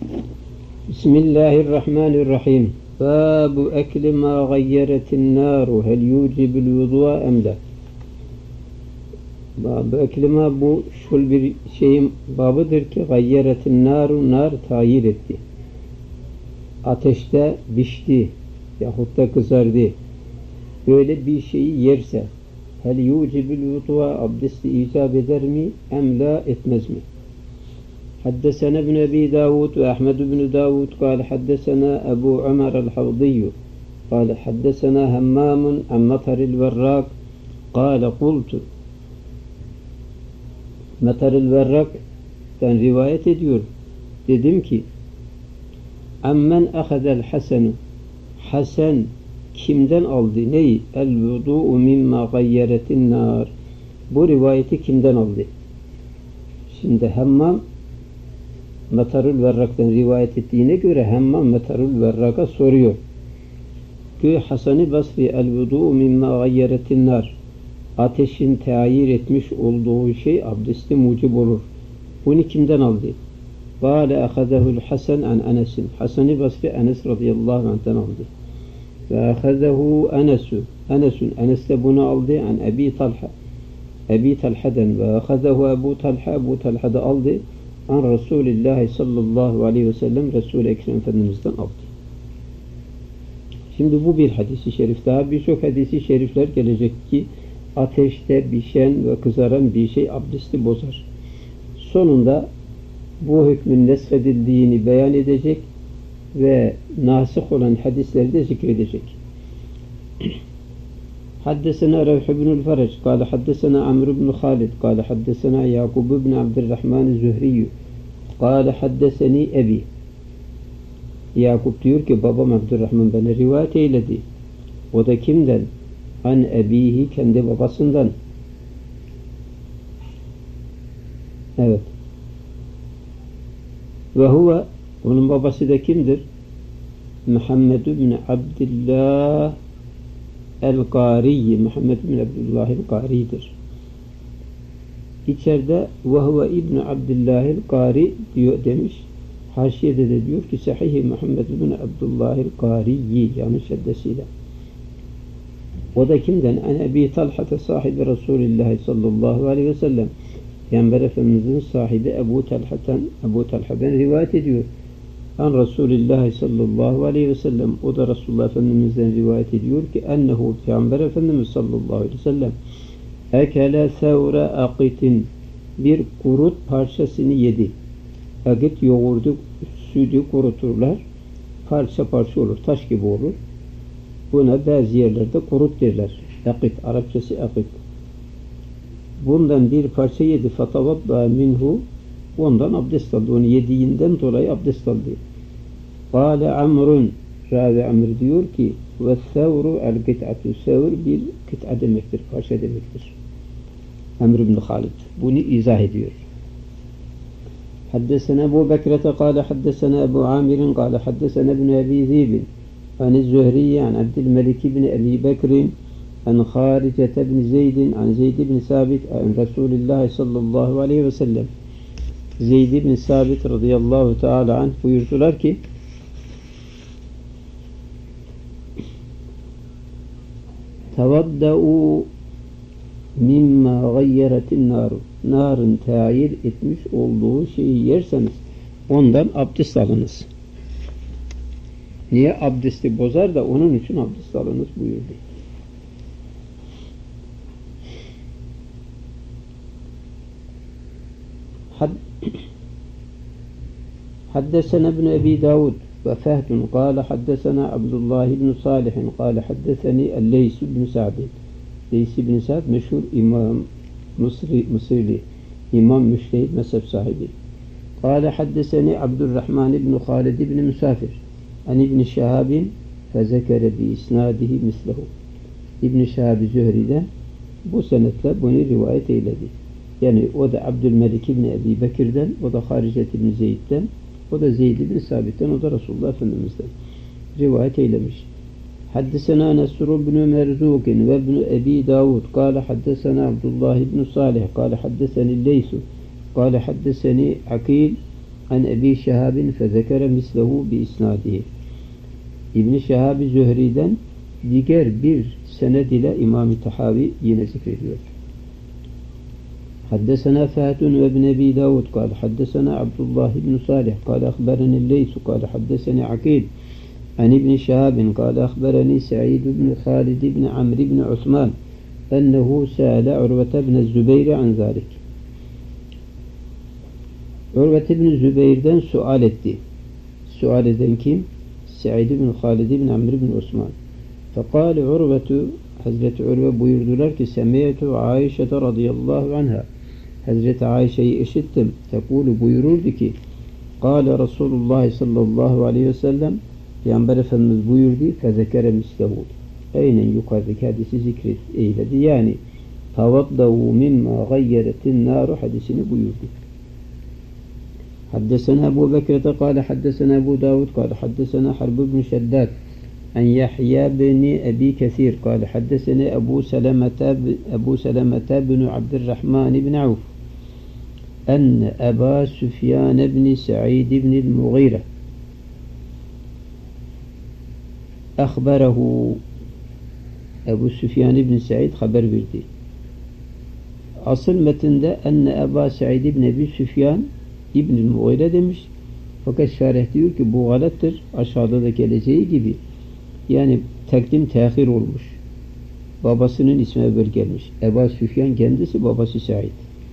Bismillahirrahmanirrahim. Babu ekli ma gayyeretin naru hel yucibul vudu'a emle. Babu ekli ma, bu şul bir şeyin babıdır ki gayyeretin naru, nar tayir etti. Ateşte pişti yahut da kızardı. Böyle bir şeyi yerse hel yucibul vudu'a, abdesti icap eder mi emla, etmez mi? حدثنا ابن أبي داود وأحمد بن داود قال حدثنا أبو عمر الحوضي قال حدثنا همام عن مطر الوراق قال قلت مطر الوراق'tan rivayet ediyor. Dedim ki ammen ahazel hasenu, Hasan kimden aldı neyi? El vudu'u mimma gayyeretin nar. Bu rivayeti kimden aldı? Şimdi Hammam Metarul Verrak'tan rivayet ettiğine göre Hammam Metarul Verrak'a soruyor ki Hasan-ı Basri el-vudu'u mimma gayyeretin nar, ateşin tayir etmiş olduğu şey abdesti mucib olur. Bunu kimden aldı? Kâle ahazehu'l Hasan an Enes'in. Hasan-ı Basri Enes radıyallahu anh'tan aldı. Ve ahazehu Enes de bunu aldı an Ebi Talha'dan. Ve ahazehu Ebu Talha da aldı an Resulullah sallallahu aleyhi ve sellem, Resul-i Ekrem Efendimiz'den aldı. Şimdi bu bir hadis-i şerif daha. Birçok hadis-i şerifler gelecek ki ateşte pişen ve kızaran bir şey abdesti bozar. Sonunda bu hükmün nesfedildiğini beyan edecek ve nasih olan hadisleri de zikredecek. حدثنا روح بن الفرج قال حدثنا عمرو بن خالد قال حدثنا يعقوب بن عبد الرحمن الزهري قال حدثني أبي. Yakup diyor ki babam Abdurrahman bana rivayet eyledi. O da kimden? An ebihi, kendi babasından. Evet. Ve huve, onun babası da kimdir? Muhammed bin Abdullah El-Qari'yi, Muhammed bin Abdullah El-Qari'dir. İçeride وَهُوَ İbn Abdullah El-Qari diyor demiş. Haşiyede de diyor ki Sahih-i Muhammed bin Abdullah El-Qari'yi, yanlış şeddesiyle. O da kimden? En Ebi Talha'ta sahibi Resulullah sallallahu aleyhi ve sellem. Peygamber Efendimiz'in sahibi Ebu Talha'dan rivayet ediyor. An Resulullah sallallahu aleyhi ve sellem, o da Resulullah Efendimiz'den rivayet ediyor ki ennehu, Peygamber Efendimiz sallallahu aleyhi ve sellem ekele sevre akitin, bir kurut parçasını yedi. Akit yoğurdu, sütü kuruturlar, parça parça olur, taş gibi olur. Buna bazı yerlerde kurut derler. Akit, Arapçası akit. Bundan bir parça yedi. Fatavabba minhu, ondan abdest aldı. Onu yediğinden dolayı abdest aldı. Kâle Amrun, Ravi Amr diyor ki ve sevru el-kit'atu, sevr bir kit'a demektir, parça demektir. Amr ibn Halid bunu izah ediyor. Haddesena Ebu Bekrete kâle haddesena Ebu Amir'in kâle haddesena ibn Ebi Zibin an Zühriye an Abdülmelik ibn Ebi Bekrin an Haricete ibn Zeydin an Zeyd ibn Sabit an Resulullah sallallahu aleyhi ve sellem. Zeyd ibn Sabit radıyallahu teala anh buyurdular ki tevadda'u mimma gayyeretin naru, narın tayir etmiş olduğu şeyi yerseniz ondan abdest alınız. Niye? Abdesti bozar da onun için abdest alınız buyurdu. Haddesena ibn Ebi Davud ve Fehdun kâle haddesena Abdullah ibn Salihin kâle haddeseni el-Leys ibn Sa'din. Leys ibn Sa'd meşhur imam Mısırlı, imam müştehid mezhep sahibi. Kâle haddeseni Abdurrahman ibn Halid ibn Musafir an ibn Şehabin fezekere bi isnadihi mislehu. İbn Şehab Zühri'den bu senetle bunu rivayet eyledi. Yani o da Abdülmelik ibn Ebi Bekir'den, o da Haricet ibn Zeyd'den, o da Zeyd ibn Sabit'ten, o da Resulullah Efendimiz'den rivayet eylemiş. Haddesena Nesr ibn Merzuq ve ibn Ebi Davud kâle haddesena Abdullah ibn Salih kâle haddeseni Leysu kâle haddeseni Akil an Ebi Şehabin fezekere mislehu bi isnadihi. İbn-i Şehab-ı Zühri'den diğer bir sened ile İmam-ı Tahavi yine zikrediyor. Haddesena Fâtun ve ibn Ebi Davud kâle haddesena Abdullah ibn Salih kâle ahberenil Leysu kâle haddeseni Akil an İbn Şehabin kâle ahbereni Sa'id ibn Halid ibn Amr ibn Osman ennehu sâle Urvete ibn Zübeyir an zâlik. Urvete ibn Zübeyir'den sual etti. Sual eden kim? Sa'id ibn Halid ibn Amr ibn Osman. Fekâle Urvetu, Hazreti Urve buyurdular ki Semiyetü Aişe radıyallahu anha, Hazreti Ayşe'yi işittim. Tekulu buyururdu ki Kâle Resulullah sallallahu aleyhi ve sellem, Peygamber Efendimiz buyurdu fezekere mislehu. Aynen yukarıdaki hadisi zikret eyledi. Yani tavaddavu mimma gayyeretin naru hadisini buyurdu. Haddesena Ebu Bekir'e kâle haddesena Ebu Davud kâle haddesena Harb ibn Şeddat an Yahya bin Ebi Kesir kâle haddesena Ebu Selemete bin Abdurrahman ibn Avf enne Eba Süfyan ibn Sa'id ibn el-Mughire ahberehu. Ebu Süfyan ibn Sa'id haber verdi. Asıl metinde enne Eba Sa'id ibn Ebi Süfyan İbn-i Mughire demiş. Fakat şerh diyor ki bu galattır. Aşağıda da geleceği gibi. Yani takdim tehir olmuş. Babasının ismi evvel gelmiş. Ebu Süfyan kendisi, babası Sa'id.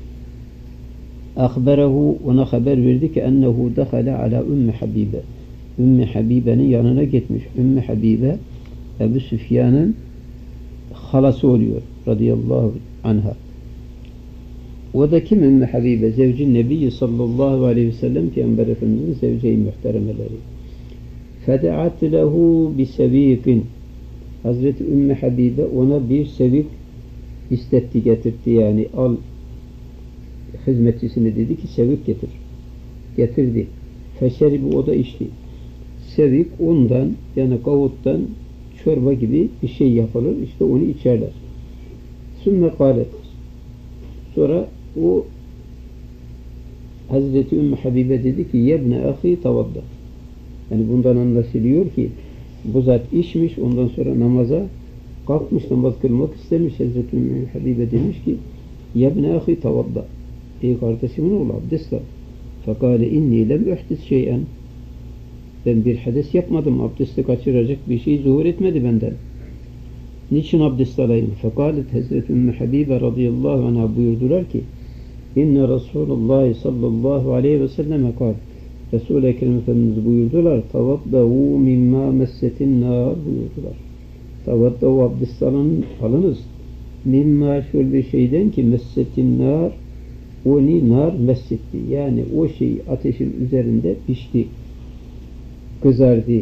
Akberehu, ona haber verdi ki ennehu dehale ala Ümmü Habibe. Ümmü Habibe'nin yanına gitmiş. Ümmü Habibe Ebu Süfyan'ın halası oluyor. Radıyallahu anha. O da kim Ümmü Habibe? Zevci Nebi sallallahu aleyhi ve sellem Peygamber Efendimiz'in zevce-i muhteremeleri. Fede'at lehu bisevikin. Hazreti Ümmü Habibe ona bir sevik istetti, getirdi. Yani al hizmetçisine dedi ki sevik getir. Getirdi. Feşeribi, o da içti. Sevik ondan, yani kavuttan çorba gibi bir şey yapılır. İşte onu içerler. Sümme kâlet. Sonra o Hazreti Ümmü Habibe dedi ki yebne ahi tavadda. Yani bundan anlaşılıyor ki bu zat içmiş, ondan sonra namaza kalkmış, namaz kılmak istemiş. Hazreti Ümmü Habibe demiş ki yebne ahi tavadda. Ey kardeşimin oğlu abdest al. Fekale inni lem uhdis şeyen. Ben bir hades yapmadım. Abdesti kaçıracak bir şey zuhur etmedi benden. Niçin abdest alayım? Fekalet Hazreti Ümmü Habibe radıyallahu anh'a buyurdular ki İnne Resulullah sallallahu aleyhi ve selleme kal. Resul-i Ekrem Efendimiz buyurdular. Tavaddavu mimma messetin nar buyurdular. Tavaddavu abdest alınız. Mimma şöyle bir şeyden ki messetin nar, oni nar messetti. Yani o şey ateşin üzerinde pişti. Kızardı.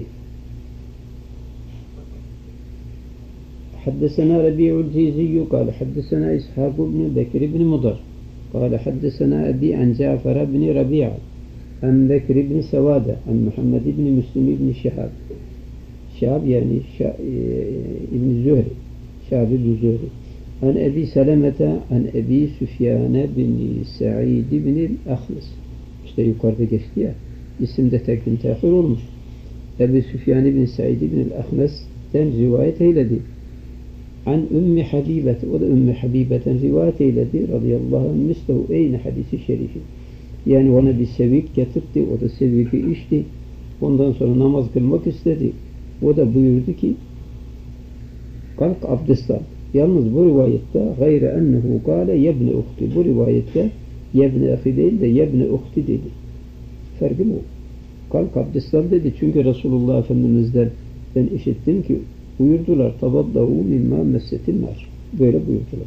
حدثنا ربيع الجيزي قال حدثنا إسحاق بن بكر بن مضر قال حدثنا أبي عن جعفر بن ربيعة عن بكر بن سوادة عن محمد بن مسلم بن شهاب يعني ابن الزهري شهاب بن الزهري عن أبي سلمة عن أبي سفيان بن سعيد بن الأخنس. İşte yukarıda geçti ya, isimde tekrim tehir olmuş. Ebu Süfyan ibn Sa'id ibn el-Ahnes'ten rivayet eyledi. An Ümmü Habibe, o da Ümmü Habibe'ten rivayet eyledi. Radıyallahu anh mislehu eyne hadisi şerifi. Yani ona bir sevik getirdi, o da seviki içti. Ondan sonra namaz kılmak istedi. O da buyurdu ki kalk abdest al. Yalnız bu rivayette gayre ennehu kâle yebne uhti. Bu rivayette yebne ahi değil de yebne uhti dedi. Farkı bu. Kalk abdest al dedi. Çünkü Resulullah Efendimiz'den ben işittim ki buyurdular. Tavaddavu mimma messetin nar. Böyle buyurdular.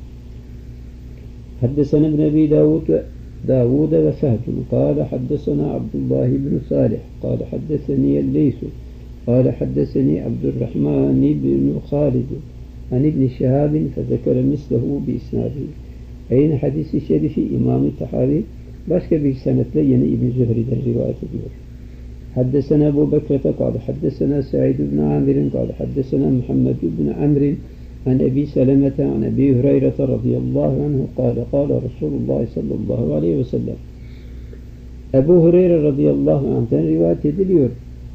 Haddesena ibn Ebi Davud ve Fehdun. Kâle haddesena Abdullah ibn Salih. Kâle haddeseni Leysu. Kâle haddeseni Abdurrahman ibn Halid. An İbn Şehabin fezekere mislehu bi isnadihi. Aynı hadisi şerifi İmam-ı Tahavi başka bir senetle yine İbn Zühri'den rivayet ediyor. Haddesena Ebu Bekir'e kâle haddesena Sa'id ibn Amir'in kâle haddesena Muhammed ibn Amr'in an Ebi Selemete an Ebi Hureyre'te radıyallahu anhu kâle kâle Resulullah sallallahu aleyhi ve sellem Ebu Hureyre radıyallahu anh'ten rivayet ediliyor.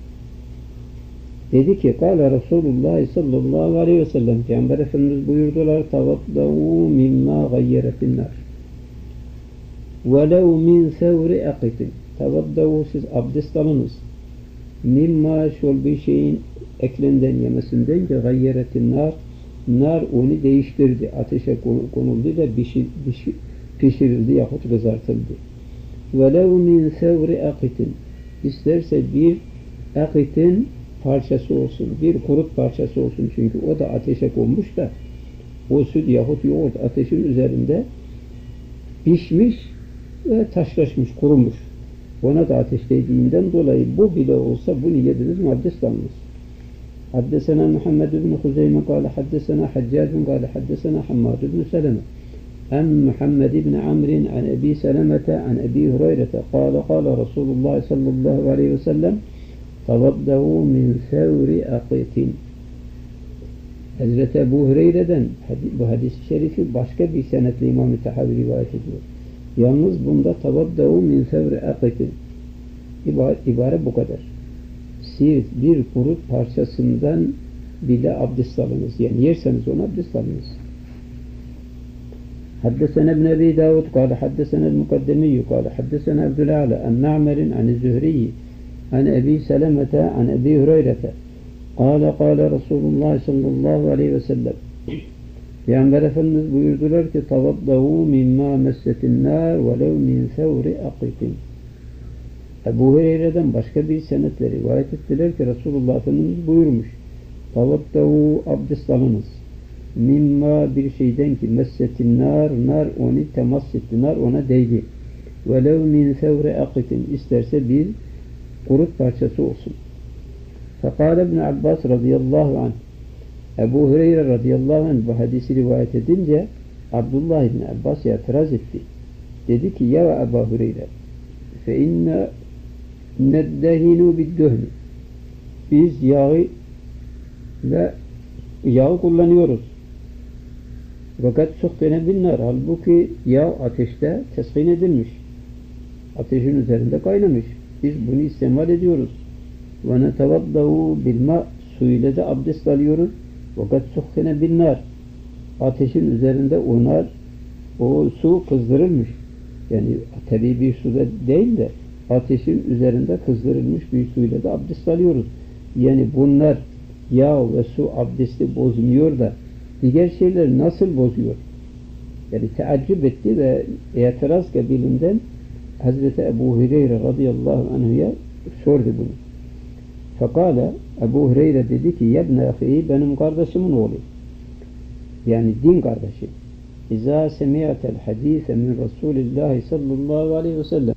Dedi ki, Kâle Resulullah sallallahu aleyhi ve sellem, Peygamber Efendimiz buyurdular, tavaddavû mimmâ gayyeretin nâr. Velev min sevri akitin. Tavaddavû, siz abdest alınız. Mimma, şol bir şeyin eklenden yemesinden ki gayyeretin nâr, nar onu değiştirdi. Ateşe konuldu da pişirildi yahut kızartıldı. Velev min sevri akitin. İsterse bir akitin parçası olsun, bir kurut parçası olsun, çünkü o da ateşe konmuş da o süt yahut yoğurt ateşin üzerinde pişmiş ve taşlaşmış, kurumuş. Ona da ateş değdiğinden dolayı bu bile olsa bunu yediniz mi abdest alınız. Haddesena Muhammed ibn Huzeyme kâle haddesena Haccacun kâle haddesena Hammad ibn Seleme en Muhammed ibn Amrin an Ebi Selemete an Ebi Hureyre'te kâle Resulullah sallallahu aleyhi ve sellem tavaddahu min sevri akitin. Hazreti Ebu Hureyre'den bu hadis-i şerifi başka bir senetle İmam-ı Tahavi rivayet ediyor. Yalnız bunda tavaddahu min sevri akitin ibare bu kadar. Siz bir kurut parçasından bile abdest alınız. Yani yerseniz onu abdest alınız. Haddesena ibn Ebi Davud kâle haddesena el-Mukaddemiyyü kâle haddesena Abdülâla an Ma'merin an Zühriyi an Ebi Selemete an Ebi Hureyre'te kâle Resulullah sallallahu aleyhi ve sellem Peygamber Efendimiz buyurdular ki tavaddahu mimma messetin nâr velev min sevri akitin. Ebu Hureyre'den başka bir senetle rivayet ettiler ki Resulullah Efendimiz buyurmuş. Tavaddahu abdest alınız. Mimma bir şeyden ki messetin nar onu temas etti, nar ona değdi. Velev min sevre akitin isterse bir kurut parçası olsun. Fekâle ibn Abbas radıyallahu anh Ebu Hureyre radıyallahu anh bu hadisi rivayet edince Abdullah ibn Abbas itiraz etti. Dedi ki ya Ebu Hureyre fe inne neddehinu biddehni biz yağı kullanıyoruz. Fakat suhtene binler. Halbuki yağ ateşte teskin edilmiş. Ateşin üzerinde kaynamış. Biz bunu istemal ediyoruz. Ve netevaddahu bilma suyuyla da abdest alıyoruz. Fakat suhtene binler. Ateşin üzerinde o su kızdırılmış. Yani tabii bir suda değil de ateşin üzerinde kızdırılmış bir suyla da abdest alıyoruz. Yani bunlar yağ ve su abdesti bozmuyor da diğer şeyler nasıl bozuyor? Yani teaccüp etti ve itiraz kabilinden Hazreti Ebu Hureyre radıyallahu anh'a sordu bunu. Fekala Ebu Hureyre dedi ki yebne ahi benim kardeşimin oğlu. Yani din kardeşi. İzâ semi'tel hadîse min Resulillahi sallallahu aleyhi ve sellem.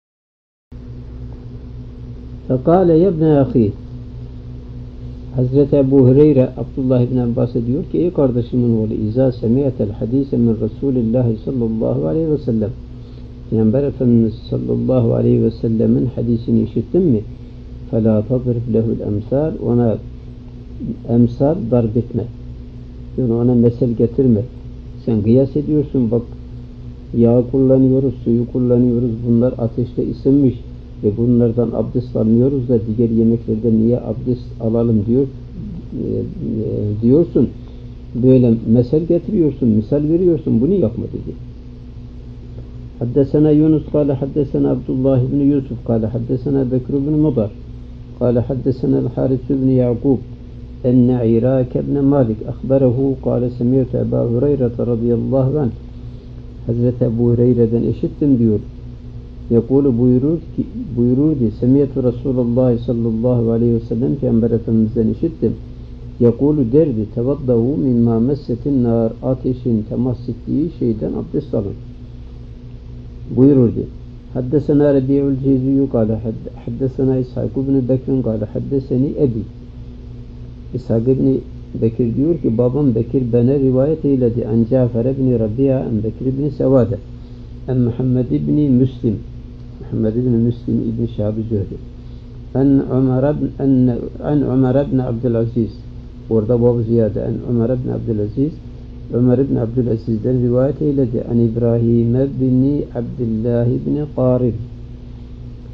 Fekala yebne ahi Hazreti Ebu Hureyre Abdullah ibn Abbas'a diyor ki ey kardeşimin oğlu İzâ semi'tel hadîse min Resulillahi sallallahu aleyhi ve sellem. Peygamber Efendimiz sallallahu aleyhi ve sellemin hadisini işittin mi? فَلَا تَضْرِبْ لَهُ الْاَمْسَالِ ona emsal darp etme. Yani ona mesel getirme. Sen kıyas ediyorsun bak yağ kullanıyoruz, suyu kullanıyoruz. Bunlar ateşte ısınmış ve bunlardan abdest almıyoruz da diğer yemeklerden niye abdest alalım diyorsun. Böyle mesel getiriyorsun, misal veriyorsun. Bunu yapma dedi. Haddesena Yunus kâle haddesena Abdullah ibn Yusuf kâle haddesena Bekir ibn Mudar kâle haddesena el-Haris ibn Ya'kub enne İrak ibn Malik akhbarahu kâle semiyete Ebu Hureyre radıyallahu anh Hazreti Ebu Hureyre'den işittim diyor. Yakulu buyurur ki semiyetu Resulullah sallallahu aleyhi ve sellem Peygamber Efendimiz'den işittim. Yakulu derdi tevaddahu mimma messetin nar ateşin temas ettiği şeyden abdest alın. Buyururdu. Haddesena Rabi'ul Ceziyyü kâle haddesena İshak ibn Bekir kâle haddeseni Ebi. İshak ibn Bekir diyor ki babam Bekir bana rivayet eyledi. An Cafer ibn Rabia an Bekir ibn Sevade an Muhammed ibn Müslim ibn Şahab-ı Zühri an Ömer ibn Abdülaziz orada bab ziyade an Ömer ibn Abdülaziz Ömer ibn Abdülaziz'den rivayet eyledi. An İbrahim ibn Abdullah ibn Qarib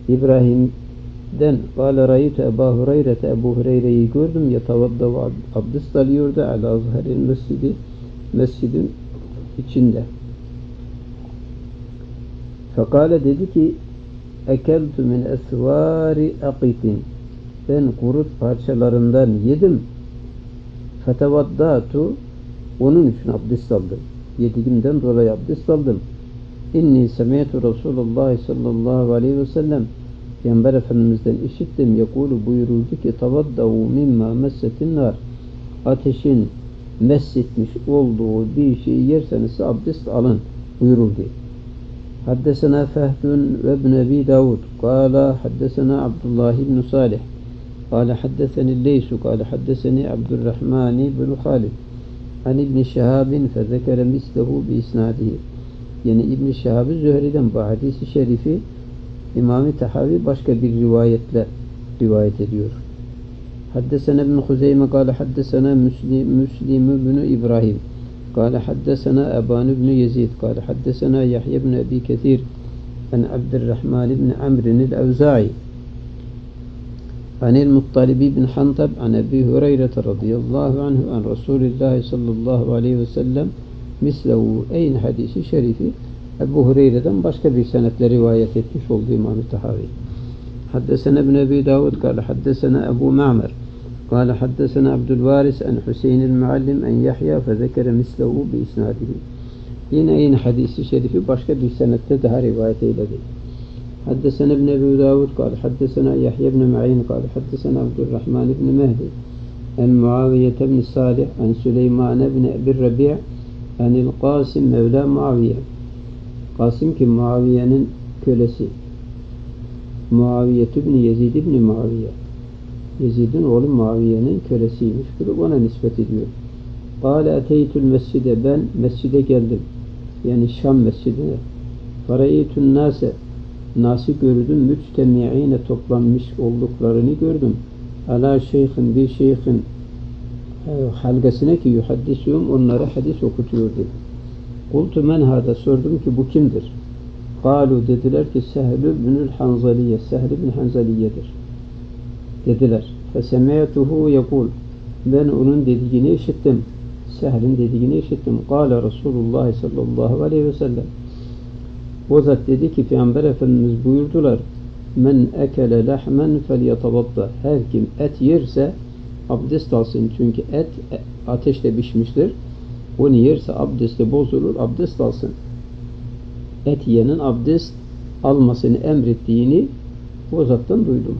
İbrahim'den قال رأيت أبا هريرة Ebu Hureyre'yi gördüm yetavadda abdest alıyordu ala zahiril mescidi mescidin içinde. Fekale dedi ki ekeltu min esvari aqitin ben kurut parçalarından yedim. Fetevaddatu onun için abdest aldım. Yediğimden dolayı abdest aldım. İnni semi'tu Resulullah sallallahu aleyhi ve sellem Peygamber Efendimiz'den işittim. Yekulu buyururdu ki tavaddavu mimma messetin nar ateşin messetmiş olduğu bir şeyi yerseniz abdest alın buyururdu. Haddesena Fehdun ve ibn Ebi Davud kâle haddesena Abdullah ibn Salih kâle haddeseni Leysu kâle haddeseni Abdurrahman ibn Halid an İbn Şehabin fezekere mislehu bi isnadihi. Yani İbn Şehab'ı Zühri'den bu hadisi şerifi İmam-ı Tahavi başka bir rivayetle rivayet ediyor. Haddesena ibn Huzeyme kâle haddesena Müslim ibn İbrahim kâle haddesena Eban ibn Yezid kâle haddesena Yahya ibn Ebi Kethir an Abdurrahman ibn Amr'in el-Evza'i anil Muttalib ibn Hantab an Ebi Hureyre radıyallahu anhu an Resulullah sallallahu aleyhi ve sellem mislehu aynı hadisi şerifi Ebu Hureyre'den başka bir senetle rivayet etmiş olduğu İmam-ı Tahavi. Haddesena ibn Ebi Davud kâle haddesena Ebu Ma'mer kâle haddesena Abdülvaris en Hüseyin el-Muallim en Yahya fezekere mislehu bi isnadihi. Yine aynı hadisi şerifi başka bir senette daha rivayet eyledi. Haddesena ibn Ebi Davud kâle haddesena Yahya ibn Ma'in kâle haddesena Abdurrahman ibn Mehdi en Muaviye ibn Salih en Süleyman ibn Ebi Rabi' enil Qasim Mevla Muaviye. Kasım ki Muaviye'nin kölesi. Muaviye ibn Yezid ibn Muaviye. Yezid'in oğlu Muaviye'nin kölesiymiş. Bunu ona nispet ediyor. Kâle eteytül mescide ben mescide geldim. Yani Şam mescidine. Farayetün nase nası gördüm. Müctemi'ine toplanmış olduklarını gördüm. Ala şeyhin bir şeyhin halgasine ki yuhaddisuhum onlara hadis okutuyordu. Kultu men hada sordum ki bu kimdir? Kalu dediler ki Sehl ibnül Hanzaliye Sehl ibn Hanzaliye'dir. Dediler. Fesemiyatuhu yekul ben onun dediğini işittim. Sehl'in dediğini işittim. Kâle Resulullah sallallahu aleyhi ve sellem o zat dedi ki Peygamber Efendimiz buyurdular men ekele lehmen felyetavadda her kim et yerse abdest alsın. Çünkü et ateşte pişmiştir. Onu yerse abdesti bozulur, abdest alsın. Et yiyenin abdest almasını emrettiğini o zattan duydum.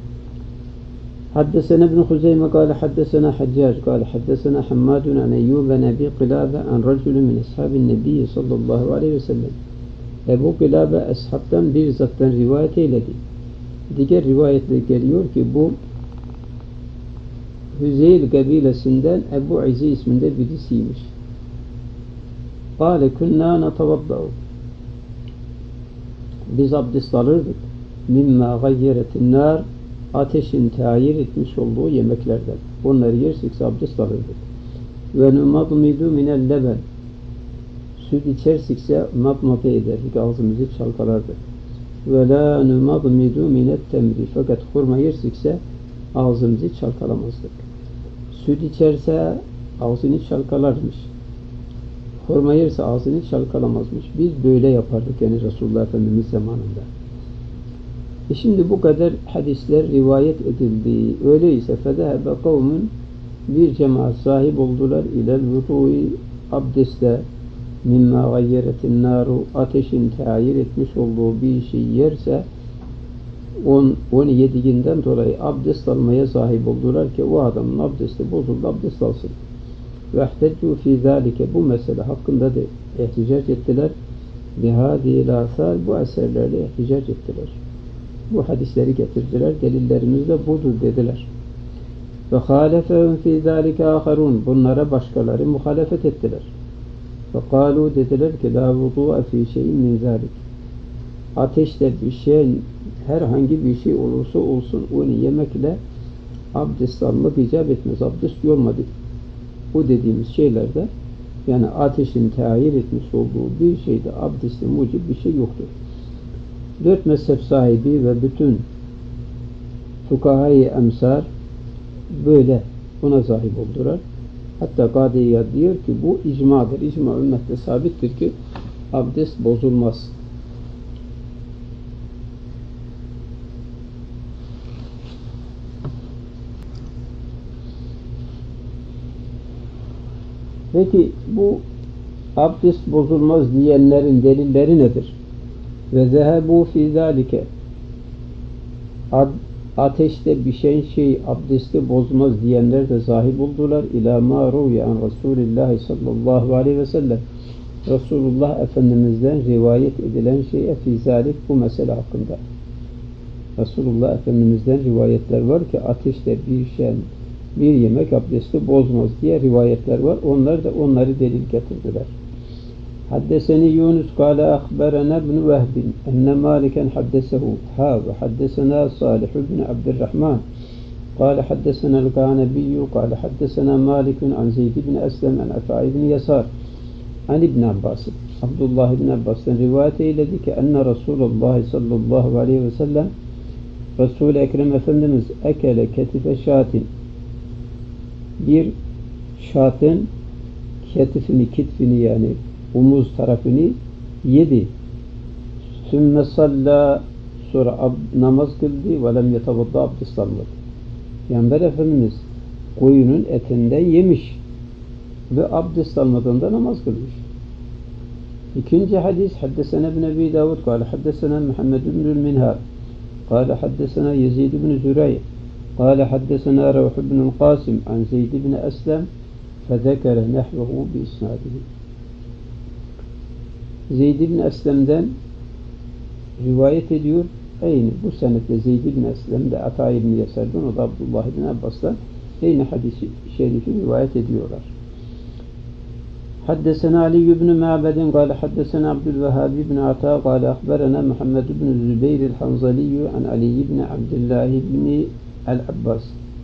Haddesena ibn Huzeyme kâle haddesena Haccac kâle haddesena Hammadun an Eyyub ve Nebi Qilâbe an racülü min ashabin Nebi sallallahu aleyhi ve sellem. Ebu Qilâbe ashabtan bir zattan rivayet eyledi. Diğer rivayetle geliyor ki bu Hüzeyl kabilesinden Ebu İzi isminde birisiymiş. Kâle kunnâ netavaddâhu biz abdest alırdık. Mimma gayyeretin nar ateşin tayir etmiş olduğu yemeklerden. Onları yersek abdest alırdık. Ve numadmidu minel leben süt içersikse matmata ederdik. Ağzımızı çalkalardık. Ve la numadmidu minet temri fakat hurma yersikse ağzımızı çalkalamazdık. Süt içerse ağzını çalkalarmış. Hurma yerse ağzını çalkalamazmış. Biz böyle yapardık yani Resulullah Efendimiz zamanında. Şimdi bu kadar hadisler rivayet edildi. Öyleyse fedehebe kavmun bir cemaat sahip oldular ilel vudu'i abdeste mimma gayyeretin naru ateşin tayir etmiş olduğu bir şey yerse onu yediğinden dolayı abdest almaya sahip oldular ki o adamın abdesti bozuldu, abdest alsın. Ve ihteccu fî zâlike bu mesele hakkında da ihticac ettiler. Bihâdîl âsâr bu eserlerle ihticac ettiler. Bu hadisleri getirdiler. Delillerimiz de budur dediler. Ve hâlefehum fî zâlike âharûn bunlara başkaları muhalefet ettiler. Ve kâlû dediler ki lâ vudû'a fî şeyin min zâlik ateşte bir şey herhangi bir şey olursa olsun onu yemekle abdest almak icap etmez. Abdest olmadı. Bu dediğimiz şeylerde yani ateşin tayir etmiş olduğu bir şeyde abdesti mucib bir şey yoktur. Dört mezhep sahibi ve bütün fukahayı emsar böyle buna sahip oldular. Hatta Kadi İyad diyor ki bu icmadır. İcma ümmette sabittir ki abdest bozulmaz. Peki bu abdest bozulmaz diyenlerin delilleri nedir? Ve zehebu fî zâlike, ateşte pişen şey abdesti bozmaz diyenler de sahip oldular. İlâ mâ rûye an Resûlillâhi sallallahu aleyhi ve sellem, Resulullah Efendimiz'den rivayet edilen şeye fî zâlik, bu mesele hakkında. Resulullah Efendimiz'den rivayetler var ki ateşte pişen bir yemek abdesti bozmaz diye rivayetler var. Onlar da onları delil getirdiler. Haddeseni Yunus kâle akberena ibn Vehbin enne Maliken haddesehu ve haddesena Salih ibn Abdurrahman kâle haddesena el-Gânebiyyü kâle haddesena Malikun an Zeyd ibn Eslem an Afâ ibn Yasar an İbn Abbas. Abdullah ibn Abbas'tan rivayet eyledi ki enne Resulullah sallallahu aleyhi ve sellem, Resul-i Ekrem Efendimiz ekele ketife şatin, bir şatın ketifini, kitfini yani omuz tarafını yedi. Sümme salla, sonra namaz kıldı ve lem yetavadda, abdest almadı. Peygamber Efendimiz koyunun etinden yemiş ve abdest almadan da namaz kılmış. İkinci hadis, haddesena ibn Ebi Davud kâle haddesena Muhammed ibn Minhar kâle haddesena Yezid ibn Zürey kâle haddesena Ravh ibn Qasim an Zeyd ibn Eslem fezekere nehvehu bi isnadihi. Zeyd ibn Eslem'den rivayet ediyor. Aynı bu senetle Zeyd ibn Eslem'de Ata ibn Yasar'dan, o da Abdullah ibn Abbas'tan aynı hadisi şerifi rivayet ediyorlar. Haddesena Ali ibn Ma'bedin kâle haddesena Abdülvehhab ibn Ata kâle akberena Muhammed ibn Zübeyr el-Hanzaliyyü an Ali ibn Abdullah ibn el-Abbas.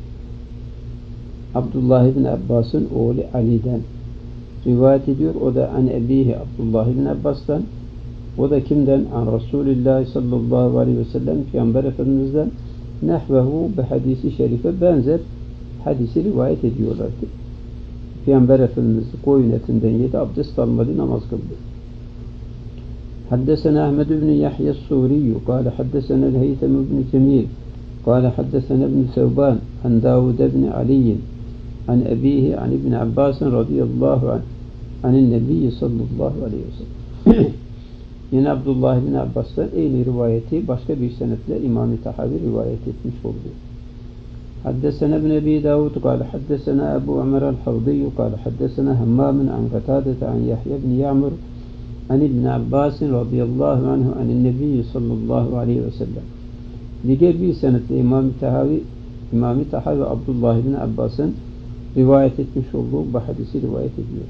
Abdullah ibn Abbas'ın oğlu Ali'den rivayet ediyor. O da an ebihi Abdullah ibn Abbas'tan. O da kimden? An Resulullah sallallahu aleyhi ve sellem, Peygamber Efendimiz'den nehvehu, be hadisi şerife benzer hadisi rivayet ediyorlardı. Peygamber Efendimiz koyun etinden yedi, abdest almadı, namaz kıldı. Haddesena Ahmed ibn Yahya Suriyyü kâle haddesena el-Heytem ibn Cemil kâle haddesena ibn Sevban an Davud ibn Ali'in an ebihi an İbn Abbas'ın radıyallahu anh anin Nebi sallallahu aleyhi ve sellem. Yine Abdullah ibn Abbas'tan aynı rivayeti başka bir senetle İmam-ı Tahavi rivayet etmiş oldu. Haddesena ibn Ebi Davud kâle haddesena Ebu Ömer el-Havdiyyü kâle haddesena Hammamun an Katâdete an Yahya ibn Ya'mur an İbn Abbas'ın radıyallahu anhu anin Nebi sallallahu aleyhi ve sellem. Diğer bir senetle İmam-ı Tahavi Abdullah ibn Abbas'ın rivayet etmiş olduğu bu hadisi rivayet ediyor.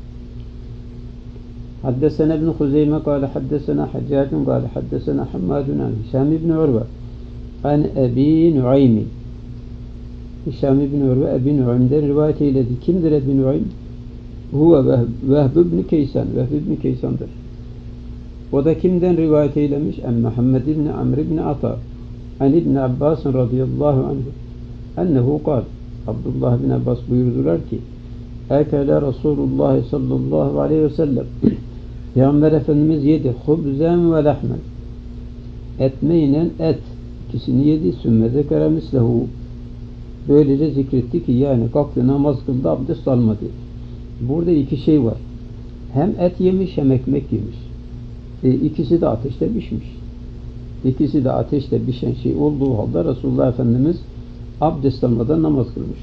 Haddesena ibn Huzeyme kâle haddesena Haccâcun kâle haddesena Hammadun an Hişam ibn Urve an Ebi Nuaym. Hişam ibn Urve Ebi Nuaym'den rivayet eyledi. Kimdir Ebi Nuaym? Huve Vehb ibn Keysan. Vehb ibn Keysan'dır. O da kimden rivayet eylemiş? En Muhammed ibn Amr ibn Ata an İbn Abbas radıyallahu anhu ennehu kâl. Abdullah bin Abbas buyurdular ki ekele Resulullah sallallahu aleyhi ve sellem, Peygamber Efendimiz yedi hubzen ve lahmen, etmeyle et ikisini yedi, sümme zekere mislehu, böylece zikretti ki yani kalktı namaz kıldı, abdest almadı. Burada iki şey var, hem et yemiş hem ekmek yemiş. İkisi de ateşte pişmiş. İkisi de ateşte pişen şey olduğu halde Resulullah Efendimiz abdest almadan namaz kılmış.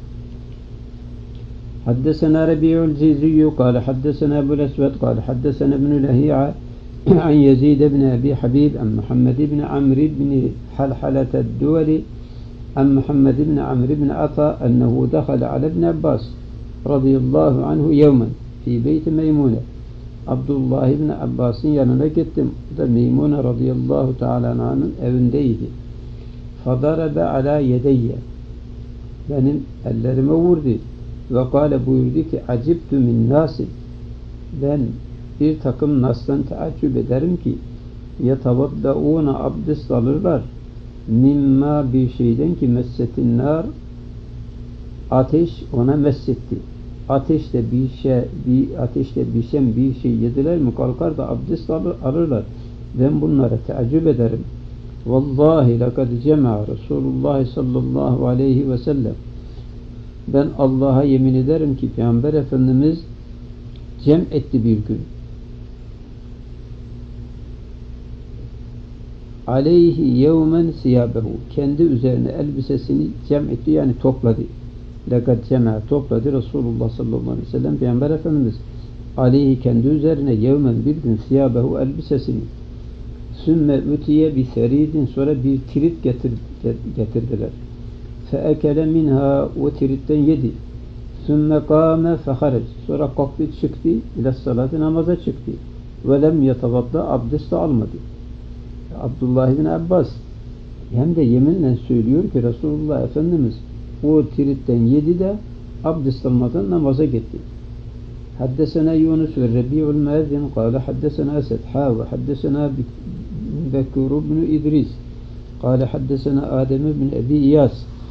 Haddesena Rabi'ul Ziziyyü kâle haddesena Ebul Esved kâle haddesena İbn-i Lehi'a an Yezid ibn Abi Habib an Muhammed ibn Amr ibn Halhalete'd-Duveli an Muhammed ibn Amr ibn Ata ennehu dehale ala İbn Abbas radıyallahu anhu yevmen fi beyti Meymune. Abdullah ibn Abbas'ın yanına gittim. O da Meymune radıyallahu teala anh'ın evindeydi. Fadarabe ala yedeyye, benim ellerime vurdu ve kâle buyurdu ki acibtu min nasin, ben bir takım nas'tan teaccüp ederim ki yetavaddaûne abdest alırlar. Mimma bir şeyden ki messetin nar ateş ona messetti. Ateşte pişen bir şey yediler mi kalkar da abdest alırlar. Ben bunlara teaccüp ederim. Vallahi lekad cema'a Resulullah sallallahu aleyhi ve sellem. Ben Allah'a yemin ederim ki Peygamber Efendimiz cem etti bir gün. Aleyhi yevmen siyabehu. Kendi üzerine elbisesini cem etti, yani topladı. Lekad cema'a topladı Resulullah sallallahu aleyhi ve sellem Peygamber Efendimiz. Aleyhi kendi üzerine yevmen bir gün siyabehu elbisesini. Sümme ütiye bi seridin, sonra bir tirit getirdiler. Feekele minha, o tiritten yedi. Sümme kâme feharac, sonra kalktı çıktı. İlâ salati, namaza çıktı. Ve lem yetavadda, abdest almadı. Abdullah bin Abbas hem de yeminle söylüyor ki Resulullah Efendimiz o tiritten yedi de abdest almadan namaza gitti. Haddesena Yunus ve Rabi'ul Muezzin kâle haddesena Esed ve haddesena Bekir ibn İdris kâle haddesena Adem ibn Ebi İyas.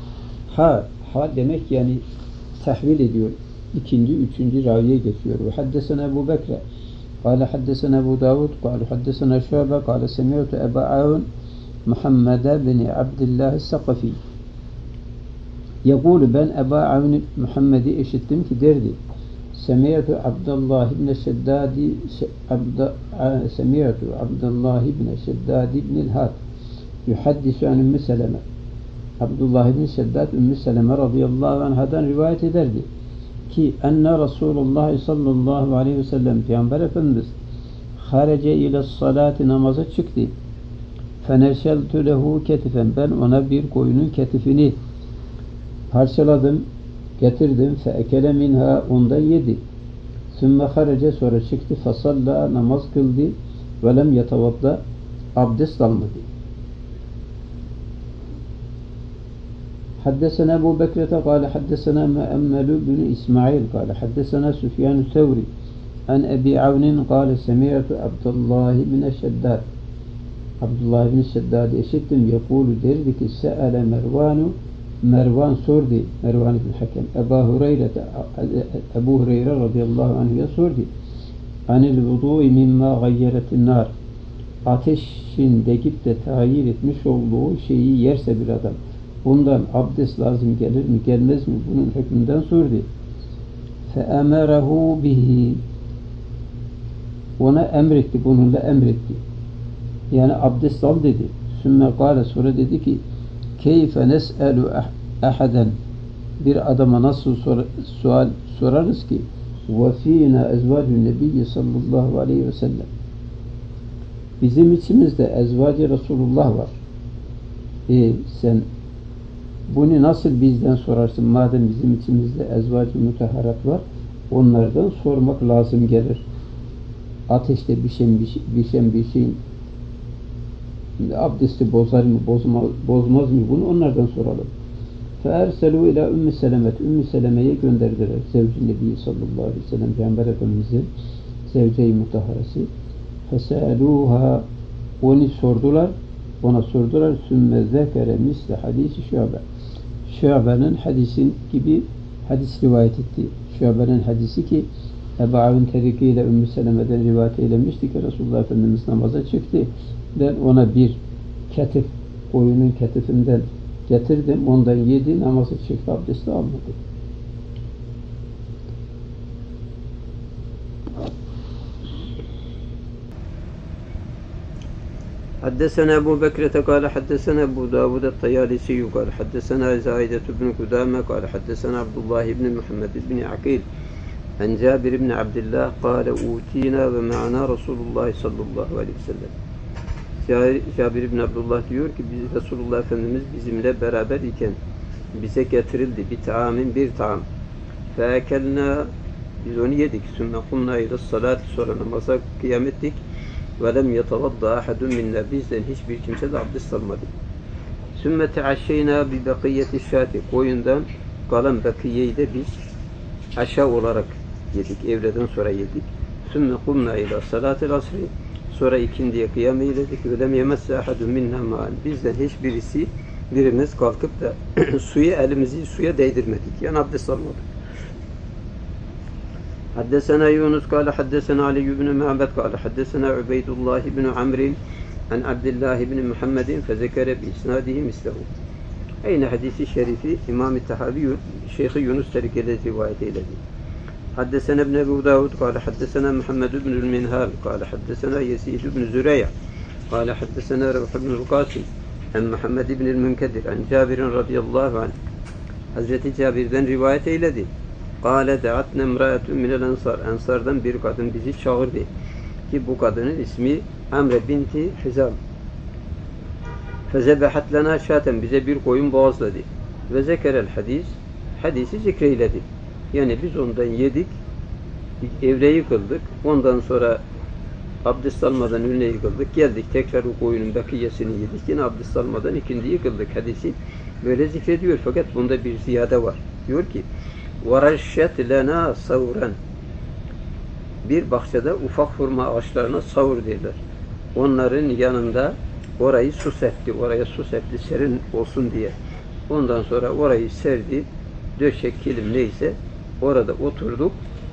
Demek yani tahvil ediyor. İkinci, üçüncü raviye geçiyor. Ve haddesena Ebu Bekre kâle haddesena Ebu Davud kâle haddesena Şu'be kâle semi'tu Eba Avun Muhammed bin Abdillah Sakafi. Yekûlü, ben Eba Avun Muhammed'i işittim ki derdi. Semi'tu Abdullah ibn Şeddadi Semi'tu Abdullah ibn Şeddadi ibn el-Had yuhaddisu an Ümmü Seleme. Abdullah ibn Şeddad Ümmü Seleme radıyallahu anhadan rivayet ederdi ki enne Resulullah sallallahu aleyhi ve sellem Peygamber Efendimiz harece ile salati, namaza çıktı. Feneşeltu lehu ketifen, ben ona bir koyunun ketifini parçaladım, getirdim. Feekele minha, ondan yedi. Sümme harece, sonra çıktı. Fasalla, namaz kıldı. Ve lem yetavadda, abdest almadı. Haddesena Ebu Bekrete kâle haddesena Mu'emmelu bin İsmail kâle haddesena Süfyan-ı Sevri an Ebi Avnin kâle semi'tu Abdullah bin Şeddad. Abdullah bin Şeddad'ı işittim. Yekûlu, derdi ki se'ele Mervanu, Mervan sordu, Mervan ibn Hakem, Ebu Hureyre radıyallahu anh'a sordu. Anil vudu'i mimma gayyeretin nar. Ateşin dekip de tayir etmiş olduğu şeyi yerse bir adam, bundan abdest lazım gelir mi, gelmez mi? Bunun hükmünden sordu. Fe'emerehu bihi. Ona emretti, bununla emretti. Yani abdest al dedi. Sümme kâle, sonra dedi ki keyfe nes'elu ahaden, bir adama nasıl sual sorarız ki ve fînâ ezvâcü nebiyyi sallallahu aleyhi ve sellem, bizim içimizde ezvâcı Resulullah var. Sen bunu nasıl bizden sorarsın, madem bizim içimizde ezvâcı mutahharat var, onlardan sormak lazım gelir. Ateşte pişen bir şeyin abdesti bozar mı, bozmaz mı, bunu onlardan soralım. فَاَرْسَلُوا اِلَى Ümmü Selemet, Ümmü Seleme'ye gönderdiler. Zevc-i Nebi sallallahu aleyhi ve sellem, Peygamber Efendimiz'in zevce-i mutahharası. فَسَأَلُوهَا, onu sordular, ona sordular. ثُمَّ ذَكَرَ مِسْلَ hadisi Şu'be. Şu'be'nin hadisin gibi hadis rivayet etti. Şu'be'nin hadisi ki Ebu Avun terikiyle Ümmü Seleme'den rivayet eylemişti ki Resulullah Efendimiz namaza çıktı. Ben ona bir ketif, koyunun ketifinden getirdim, ondan yedi, namazı çıktı, abdesti almadı. Haddesena Ebu Bekrete kâle haddesena Ebu Davud et-Tayalisiyyü kâle haddesena Zâidet ibn Kudâme kâle haddesena Abdullah ibn Muhammed ibn Akil an Cabir ibn Abdillah kâle utina ve ma'ana Resulullah sallallahu aleyhi ve sellem. Cabir ibn Abdullah diyor ki Resulullah Efendimiz bizimle beraber iken bize getirildi bir taam. Feekelna, biz onu yedik. Sümme kumna ile salat, sonra namaza kıyam ettik. Ve lem yetavadda ahadun minna, bizden hiçbir kimse de abdest almadı. Sümme teaşşeyna bi bakiyeti şati, koyundan kalan bakiyeyi de biz aşağı olarak yedik, evleden sonra yedik. Sümme kumna ile salatil asri, Sonra ikindiye kıyam eyledik. Ve lem yemesse ahadun minna ma'an. Bizden birimiz kalkıp da elimizi suya değdirmedik. Yani abdest almadık. Haddesena Yunus kâle haddesena Ali ibn Ma'bed kâle haddesena Ubeydullah ibn Amrin an Abdullah ibn Muhammedin fezekere bi isnadihi mislehu. Aynı hadisi şerifi İmam-ı Tahavi Şeyh Yunus terikede rivayet eyledi. Haddesena ibn Ebu Davud kâle haddesena Muhammed ibn Minhal kâle haddesena Yesid ibn Züreyya kâle haddesena Revh ibn Qasim an Muhammed ibn Münkedir an Cabir'in radıyallahu anh. Hazreti Cabir'den rivayet eyledi. Kâle de'atne emra'etun minel ensar. Ensardan bir kadın bizi çağırdı. Ki bu kadının ismi Amre binti Hizam. Fezebehat lena şaten. Bize bir koyun boğazladı. Ve zekerel hadisi zikreyledi. Yani biz ondan yedik, evreyi kıldık. Ondan sonra abdest almadan önüne yıkıldık. Geldik tekrar o koyunun bakiyesini yedik. Yine abdest almadan ikindiyi yıkıldık. Hadisi böyle zikrediyor. Fakat bunda bir ziyade var. Diyor ki وَرَشَّتْ لَنَا سَوْرًا. Bir bahçede ufak hurma ağaçlarına savur derler. Onların yanında orayı su serpti. Oraya su serpti serin olsun diye. Ondan sonra orayı serdi. Döşek, kilim neyse orada oturduk.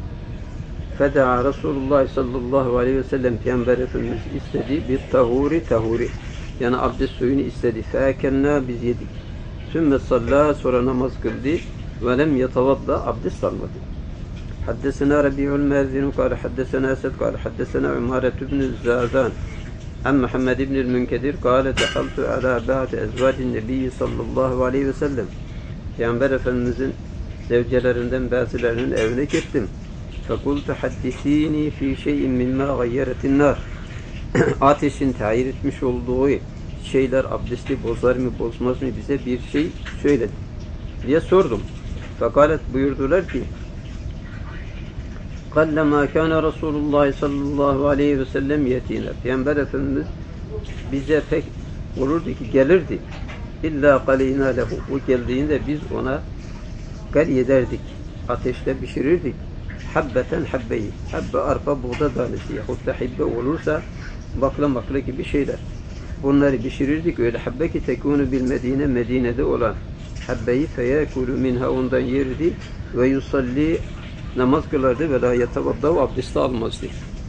Feda'a Resulullah sallallahu aleyhi ve sellem Peygamber Efendimiz istedi. Bir tahuri. Yani abdest suyunu istedi. Feekelna biz yedik. Sümme salla sonra namaz kıldı. Ve lem yetavadda abdest almadı. Haddesena Rabi'ul Merzinu kâle haddesena Esed kâle haddesena Umaret ibn Zazan an Muhammed ibn Münkedir kâle dehaltu ala ba'di ezvacin nebiyyi sallallahu aleyhi ve sellem. Peygamber Efendimizin zevcelerinden bazılarının evine gittim. Fekultu haddisini fi şeyin mimma gayyeretin nar. Ateşin tahir etmiş olduğu şeyler abdesti bozar mı bozmaz mı bize bir şey söyledi diye sordum. Fekalet buyurdular ki قَلَّمَا كَانَ رَسُولُ اللّٰهِ sallallahu aleyhi ve sellem yetina. Peygamber Efendimiz bize pek olurdu ki gelirdi. İlla kaleyna lehu. O geldiğinde biz ona gari ederdik. Ateşte pişirirdik. Habbeten habbeyi. Habbe arpa buğda tanesi. Yahut da hibbe olursa bakla gibi şeyler. Bunları pişirirdik. Öyle habbe ki tekunu bil Medine. Medine'de olan habbeyi feyekulu minha ondan yerdi ve yusalli namaz kılardı ve la yetevadda abdesti almazdı.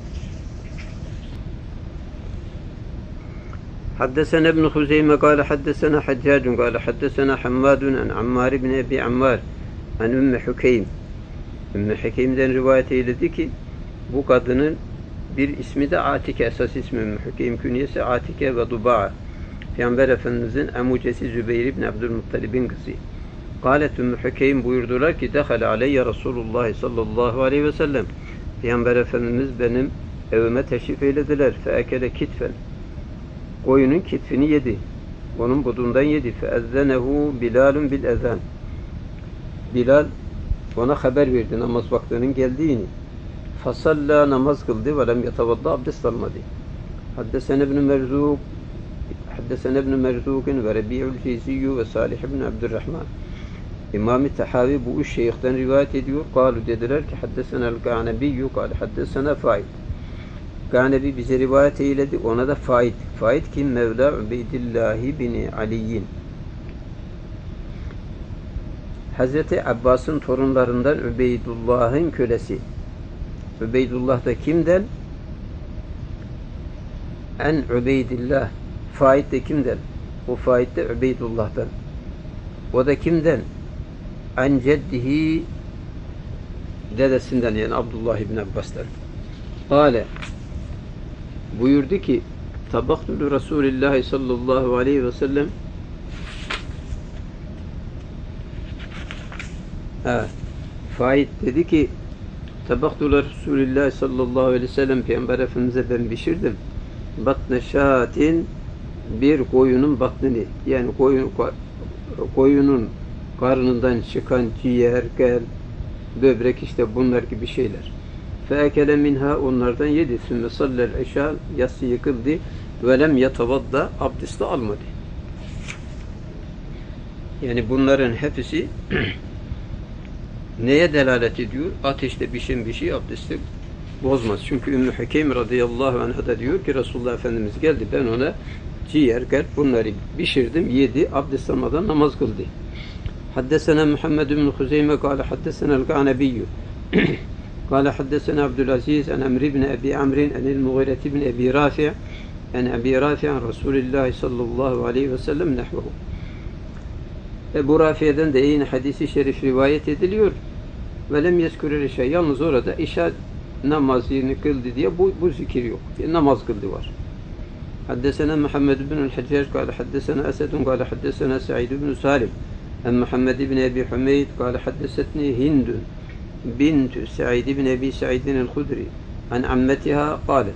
Haddesena ibn Huzeyme kâle haddesena Haccacun kâle haddesena Hammadun an Ammar ibn Ebi Ammar an Ümmü Hükeym. Ümmü Hükeym'den rivayet eyledi ki bu kadının bir ismi de Atike, esas ismi Ümmü Hükeym, künyesi Atike ve Duba'a. Peygamber Efendimizin emucesi Zübeyir ibn Abdülmuttalib'in kızı. Kâlet Ümmü Hükeym buyurdular ki dehale aleyye Resulullah sallallahu aleyhi ve sellem. Peygamber Efendimiz benim evime teşrif eylediler. Feekele kitfen. Koyunun kitfini yedi. Onun budundan yedi. Feezzenehu Bilalun bil ezan. Bilal ona haber verdi namaz vaktinin geldiğini. Fasalla namaz kıldı ve lem yetevadda abdest almadı. Haddesene ibn Merzuk Haddesene ibn Merzuk'un ve Rebi'ul Ciziyyu ve Salih ibn Abdurrahman. İmam-ı Tahavi bu üç şeyhten rivayet ediyor. Kalu dediler ki haddesenel Gânebiyyü kâle haddesena Faid. Gânebi bize rivayet eyledi. Ona da Faid. Faid kim? Mevla Ubeydillahi bin Ali'yin. Hazreti Abbas'ın torunlarından Ubeydullah'ın kölesi. Ubeydullah da kimden? En Ubeydillah. Faid de kimden? O Faid de Ubeydullah'tan. O da kimden? En ceddihi dedesinden yani Abdullah ibn Abbas'tan. Kâle buyurdu ki tabaktulu Resulullah sallallahu aleyhi ve sellem Faid dedi ki tabaktulu Resulullah sallallahu aleyhi ve sellem Peygamber Efendimiz'e ben pişirdim. Batne şatin bir koyunun batnını yani koyunun karnından çıkan ciğer, kalp, böbrek işte bunlar gibi şeyler. Feekele minha onlardan yedi. Sümme sallel işâ yatsı yıkıldı ve lem yetevadda abdesti almadı. Yani bunların hepsi neye delalet ediyor? Ateşte pişen bir şey abdesti bozmaz. Çünkü Ümmü Hakim radıyallahu anh'a da diyor ki Resulullah Efendimiz geldi, ben ona ciğer, garp bunları pişirdim, yedi, abdest almadan namaz kıldı. Haddesena Muhammed bin Huzeyme kâle haddesena el-Ga'nebiyyü kâle haddesena Abdülaziz en Emri bin Ebi Amrin enil Mughireti bin Ebi Rafi' en Ebi Rafi' en Resulullah sallallahu aleyhi ve sellem nehvehu. Ebu Rafi'den de yine hadisi şerif rivayet ediliyor. Ve lem yeskürel şey, yalnız orada işa namazını kıldı diye bu zikir yok. Namaz kıldı var. Haddesena Muhammed bin el-Haccac kâle haddesena Esedun kâle haddesena Sa'id bin Salim en Muhammed bin Ebi Hümeyd kâle haddesetni Hindun bintü Sa'id bin Ebi Sa'idin el-Hudri en ammetiha kâlet.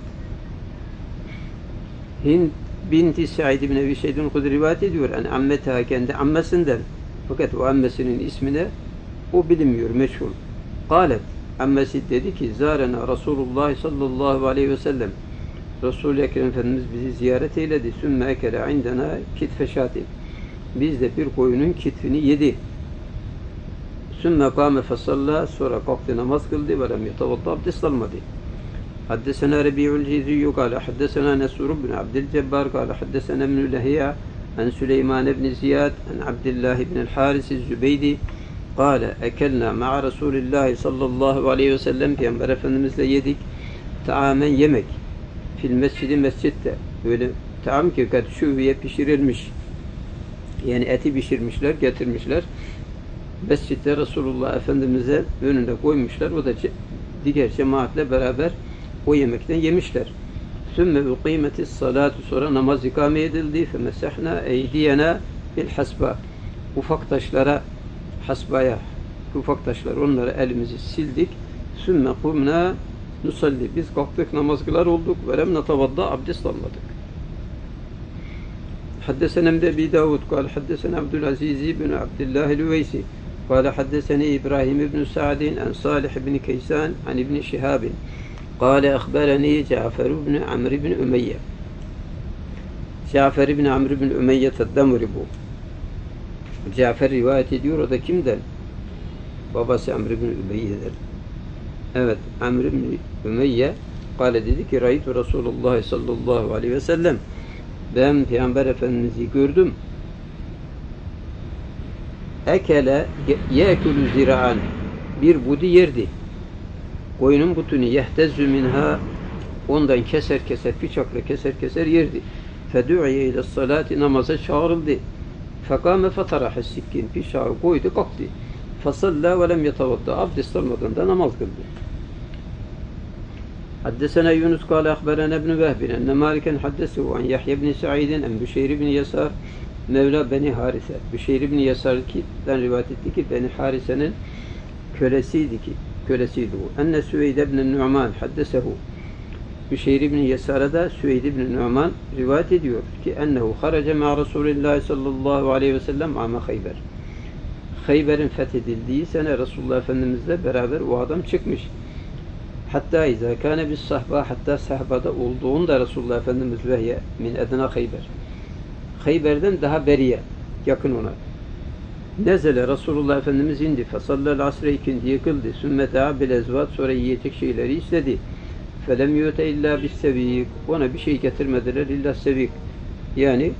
Hind binti Sa'id bin Ebi Sa'idin el-Hudri rivayet ediyor. En ammetiha, kendi ammesinden. Fakat o ammesinin ismine o bilinmiyor, meşhur. Kâlet, ammesi dedi ki zârena Resulullah sallallahu aleyhi ve sellem, Resul-i Ekrem Efendimiz bizi ziyaret eyledi. Sümme ekele indena kitfe şatin, biz de bir koyunun kitfini yedi. Sümme kâme fesallâ, sonra kalktı namaz kıldı ve lem yetevadda, abdest almadı. Haddesena Rebi'ül Ciziyyü kâle haddesena Nesur bin Abdülcebbar kâle haddesena Ibn-i Lehiya en Süleyman ibn Ziyad en Abdullah ibn el-Haris Zübeydi kâle ekelna ma'a Resulillahi sallallahu aleyhi ve sellem, Peygamber Efendimizle yedik. Taamen, yemek. Fil mescidi, mescitte. Böyle taam ki kad şüviye, pişirilmiş. Yani eti pişirmişler, getirmişler. Mescitte Resulullah Efendimiz'e önünde koymuşlar. O da diğer cemaatle beraber o yemekten yemişler. Sümme uqimetis salatu, sonra namaz ikame edildi. Femesehna eydiyena bil hasba, ufak taşlara, hasbaya, ufak taşlar, onları elimizi sildik. Sümme kumna nusalli, biz kalktık, namaz kılar olduk. Velem netavadda, abdest almadık. Haddesena Ebi Davud kâle haddesena Abdülaziz bin Abdullah el-Üveysi kâle haddeseni İbrahim ibn Sa'din en Salih ibn Keysan en İbn Şihabin kâle ehbereni Cafer ibn Amr ibn Ümeyye. Cafer ibn Amr ibn Ümeyye teddemri bu. Cafer rivayet ediyor, o da kimden? Babası Amr ibn Ümeyye'dir. Evet, Amr ibn Ümeyye kâle, dedi ki Ra'ytu Resulullah sallallahu aleyhi ve sellem, ben Peygamber Efendimiz'i gördüm. Ekele yekulü zira'an, bir budu yerdi. Koyunun butunu yehtezzü minha, ondan keser bıçakla keser yerdi. Fedu'iye ile salati, namaza çağrıldı. Fekâme fetarahe sikkin, bıçağı koydu, kalktı. Fasalla ve lem yetevadda, abdest almadan da namaz kıldı. Haddesena Yunus kâle ahberena ibn Vehbin enne Maliken haddesehu en Yahya ibn Sa'idin en Büşeyr ibn Yasar Mevla Beni Harise. Büşeyr ibn Yasar'dan rivayet etti ki Beni Harise'nin kölesiydi o. Enne Süveyd ibn Nu'man haddesehu. Büşeyr ibn Yasar'a da Süveyd ibn Nu'man rivayet ediyor ki ennehu haraca ma Resulullah sallallahu aleyhi ve sellem ama Khayber. Khayber'in fethedildiği sene Resulullah Efendimizle beraber o adam çıkmış. Hatta izâ kâne bis sahba, hatta sahbada olduğunda Resulullah Efendimiz vehye min edna Khayber. Khayber'den daha beriye, yakın ona. Nezele, Resulullah Efendimiz indi. Fesallel asre, ikindiyi kıldı. Sümme da'a bil ezvat, sonra yiyecek şeyleri istedi. Felem yute illa bis sevik, ona bir şey getirmediler illa sevik. Yani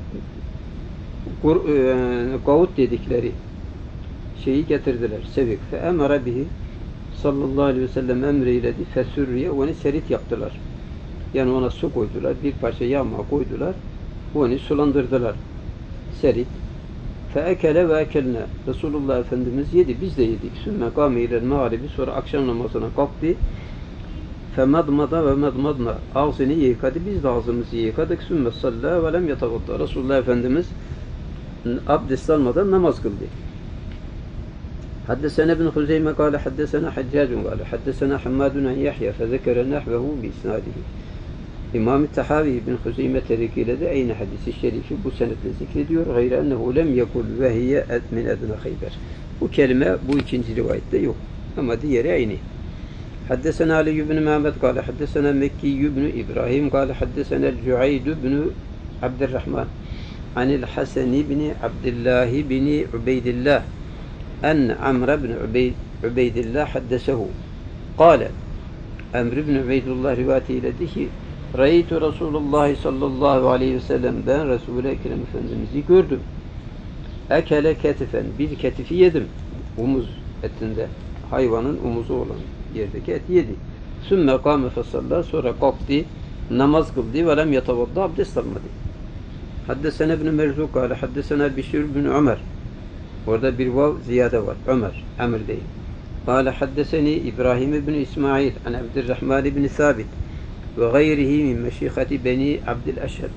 gavut dedikleri şeyi getirdiler. Sevik. Fe emara bihi sallallahu aleyhi ve sellem emreyledi. Fesürriye, onu serit yaptılar. Yani ona su koydular. Bir parça yağma koydular. Onu sulandırdılar. Serit. Feekele ve ekelne. Resulullah Efendimiz yedi. Biz de yedik. Sümme kâme ilel mağribi. Sonra akşam namazına kalktı. Femadmada ve medmadna. Ağzını yıkadı. Biz de ağzımızı yıkadık. Sümme sallâ ve lem yetavadda. Resulullah Efendimiz abdest almadan namaz kıldı. Haddesena ibn Huzeyme kâle haddesena Haccacun kâle haddesena Hammadun en Yahya fezekere nehvehu bi isnadihi. İmam-ı Tahavi ibn Huzeyme terikiyle de aynı hadisi şerifi bu senetle zikrediyor. Gayre ennehu lem yekul ve hiye min edna Khayber. Bu kelime bu ikinci rivayette yok. Ama diğeri aynı. Haddesena Ali ibn Mehmet kâle haddesena Mekki ibn İbrahim kâle haddesena Cuayd ibn Abdurrahman anil Hasan ibn Abdullah ibn Ubeydillah en Amr ibn Ubeydillah haddesehu kâle Emr ibn Ubeydullah rivayet eyledi ki Ra'eytu Resulullah sallallahu aleyhi ve sellem, ben Resul-i Ekrem Efendimiz'i gördüm. Ekele ketifen, bir ketifi yedim. Omuz etinde, hayvanın omuzu olan yerdeki et yedi. Sümme kâme fesallâ, sonra kalktı, namaz kıldı ve lem yetavadda, abdest almadı. Haddesene ibn Merzuk kâle, haddesene Bişir ibn Ömer. Orada bir vav ziyade var. Ömer, Emir değil. Kâle haddeseni İbrahim ibn İsmail an Abdurrahman ibn Sabit ve gayrihi min meşîhati beni Abdüleşer.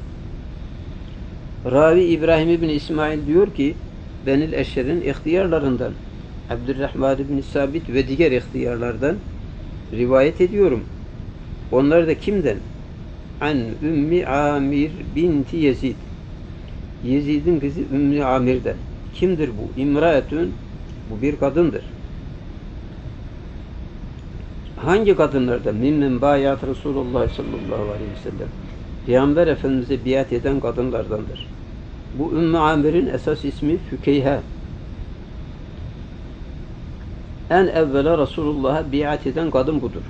Ravi İbrahim ibn İsmail diyor ki Benil Eşer'in ihtiyarlarından Abdurrahman ibn Sabit ve diğer ihtiyarlardan rivayet ediyorum. Onlar da kimden? An Ümmi Amir binti Yezid. Yezid'in kızı Ümmü Amir'den. Kimdir bu? İmraetün, bu bir kadındır. Hangi kadınlardan? Mimmen bayat Resulullah sallallahu aleyhi ve sellem. Peygamber Efendimiz'e biat eden kadınlardandır. Bu Ümmü Amir'in esas ismi Fükeyha. En evvela Resulullah'a biat eden kadın budur.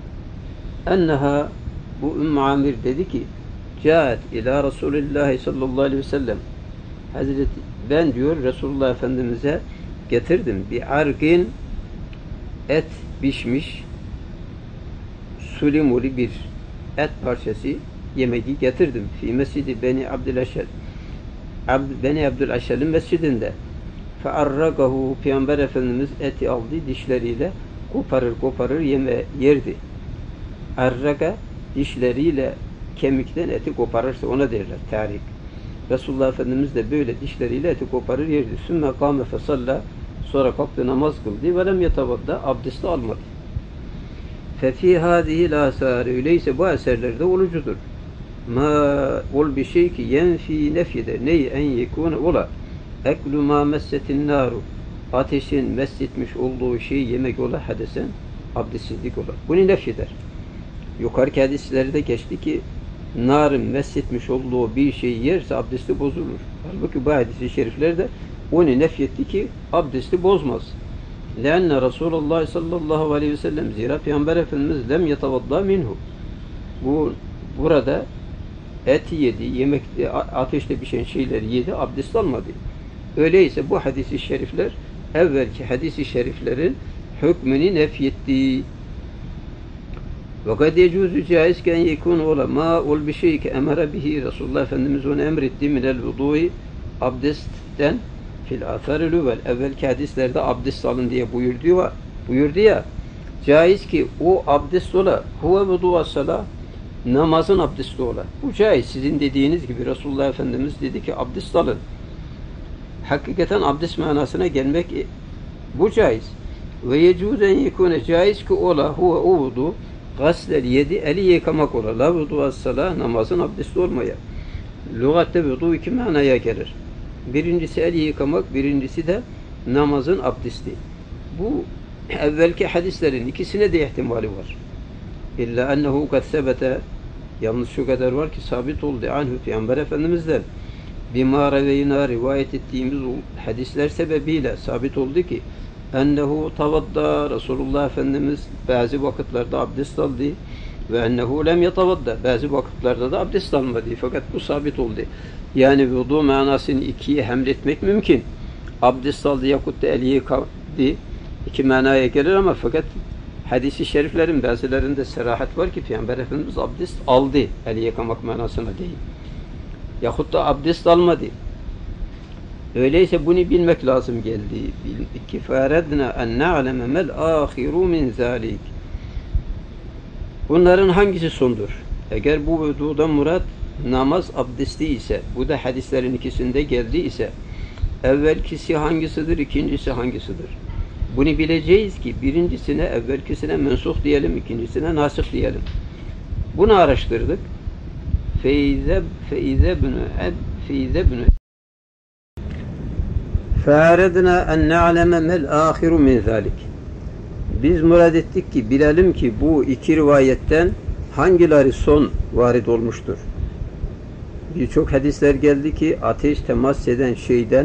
Enneha, bu Ümmü Amir dedi ki Câet ila Resulullah sallallahu aleyhi ve sellem. Hazreti, ben diyor Resulullah Efendimiz'e getirdim. Bir argin, et pişmiş sulimuli bir et parçası, yemeği getirdim. Fi mescidi Beni Abdüleşer. Beni Abdüleşer'in mescidinde. Fearragahu, Peygamber Efendimiz eti aldı dişleriyle koparır yerdi. Arraga, dişleriyle kemikten eti koparırsa ona derler tarik. Resulullah Efendimiz de böyle dişleriyle eti koparır yerdi. Sümme kâme fesalla, sonra kalktı namaz kıldı ve lem yetavadda, abdesti almadı. Fefî hâzihil âsâri, öyleyse bu eserlerde olucudur. Ma ol bir şey ki yenfî nefyeder. Ney en yekûne ola. Eklu ma messetin nâru. Ateşin messetmiş olduğu şeyi yemek ola hadesen, abdestsizlik ola. Bunu nefyeder. Yukarıki hadislerde geçti ki narın messetmiş olduğu bir şeyi yerse abdesti bozulur. Halbuki bu hadis-i şeriflerde onu nefyetti ki abdesti bozmaz. Leanne Resulullah sallallahu aleyhi ve sellem, zira Peygamber Efendimiz lem yetavadda minhu. Burada eti yedi, yemekte, ateşte pişen şeyleri yedi, abdest almadı. Öyleyse bu hadis-i şerifler evvelki hadis-i şeriflerin hükmünü nefyetti. Ve kad yecuzu caizken yekun ola ma ol bir şey ki emre bihi, Resulullah Efendimiz onu emretti minel vudu'i, abdestten fil atharil evvel, evvelki hadislerde abdest alın diye buyurdu ya, caiz ki o abdest ola, huve vudu'a salah, namazın abdesti ola. Bu caiz. Sizin dediğiniz gibi Resulullah Efendimiz dedi ki abdest alın. Hakikaten abdest manasına gelmek bu caiz. Ve yecuzen yekune, caiz ki ola huve o vudu, gaslel yedi, eli yıkamak ola. La vudu'a salah, namazın abdesti olmaya. Lügatte vudu iki manaya gelir. Birincisi el yıkamak, birincisi de namazın abdesti. Bu evvelki hadislerin ikisine de ihtimali var. İlla ennehu kad sebete, yalnız şu kadar var ki sabit oldu anhu, Peygamber Efendimiz'den bima reveyna, rivayet ettiğimiz hadisler sebebiyle sabit oldu ki ennehu tavadda, Resulullah Efendimiz bazı vakitlerde abdest aldı ve ennehu lem yetavadda, bazı vakitlerde de abdest almadı. Fakat bu sabit oldu. Yani vudu manasını ikiye hamletmek mümkün. Abdest aldı yakut da el yıkadı, iki manaya gelir ama fakat hadis-i şeriflerin bazılarında serahat var ki Peygamber Efendimiz abdest aldı, el yıkamak manasına değil. Yahut da abdest almadı. Öyleyse bunu bilmek lazım geldi. Kifaredna en na'leme mel ahiru min zalik. Bunların hangisi sondur? Eğer bu vududan murat namaz abdesti ise, bu da hadislerin ikisinde geldi ise, evvelkisi hangisidir, ikincisi hangisidir? Bunu bileceğiz ki birincisine, evvelkisine mensuh diyelim, ikincisine nasih diyelim. Bunu araştırdık. Fâredna en na'leme mel âhiru min zâlik. Biz murad ettik ki bilelim ki bu iki rivayetten hangileri son varid olmuştur. Birçok hadisler geldi ki ateş temas eden şeyden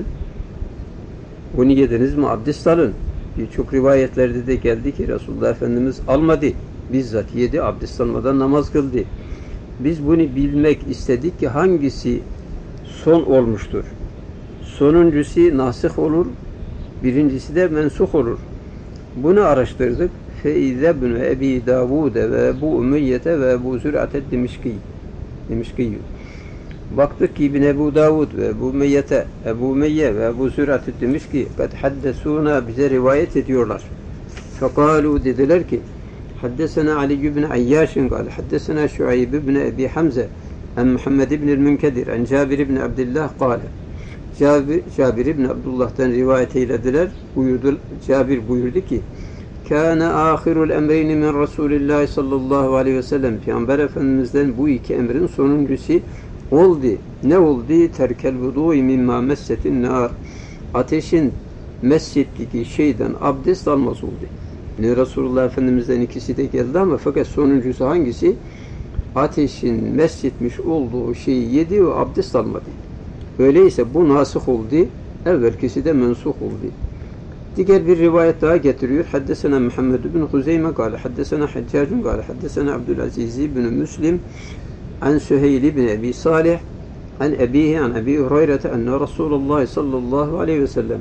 bunu yediniz mi abdest alın. Birçok rivayetlerde de geldi ki Resulullah Efendimiz almadı. bizzat yedi, abdest almadan namaz kıldı. Biz bunu bilmek istedik ki hangisi son olmuştur? Sonuncusu nasih olur, birincisi de mensuh olur. Bunu araştırdık. فَاِذَا بْنُ اَب۪ي دَاوُودَ وَاَبُوا اُمَيَّةَ وَاَبُوا زُرْعَةَ Dimişkî. Baktık ki İbn Ebu Davud ve Ebu Meyyete, Ebu Meyye ve Ebu Zürat-ı Dimişki kad haddesûna bize rivayet ediyorlar. Fekâlû dediler ki haddesena Ali ibn Ayyâş'ın kâle haddesena Şuayb ibn Ebi Hamze en Muhammed ibn Münkedir en Cabir ibn Abdullah kâle Cabir ibn Abdullah'tan rivayet eylediler. Cabir buyurdu ki kâne âhirul emreyni min Resulillah sallallahu aleyhi ve sellem Peygamber Efendimiz'den bu iki emrin sonuncusu oldu. Ne oldu? Terkel vudu'i mimma messetin nar. Ateşin messettiği şeyden abdest almaz oldu. Resulullah Efendimiz'den ikisi de geldi ama fakat sonuncusu hangisi? Ateşin messetmiş olduğu şeyi yedi ve abdest almadı. Öyleyse bu nasih oldu. Evvelkisi de mensuh oldu. Diğer bir rivayet daha getiriyor. Haddesena Muhammed bin Huzeyme kâle haddesena Haccacun kâle haddesena Abdülaziz bin Müslim an Süheyl bin Ebi Salih an ebihi an Ebi Hureyre'te enne Resulullah sallallahu aleyhi ve sellem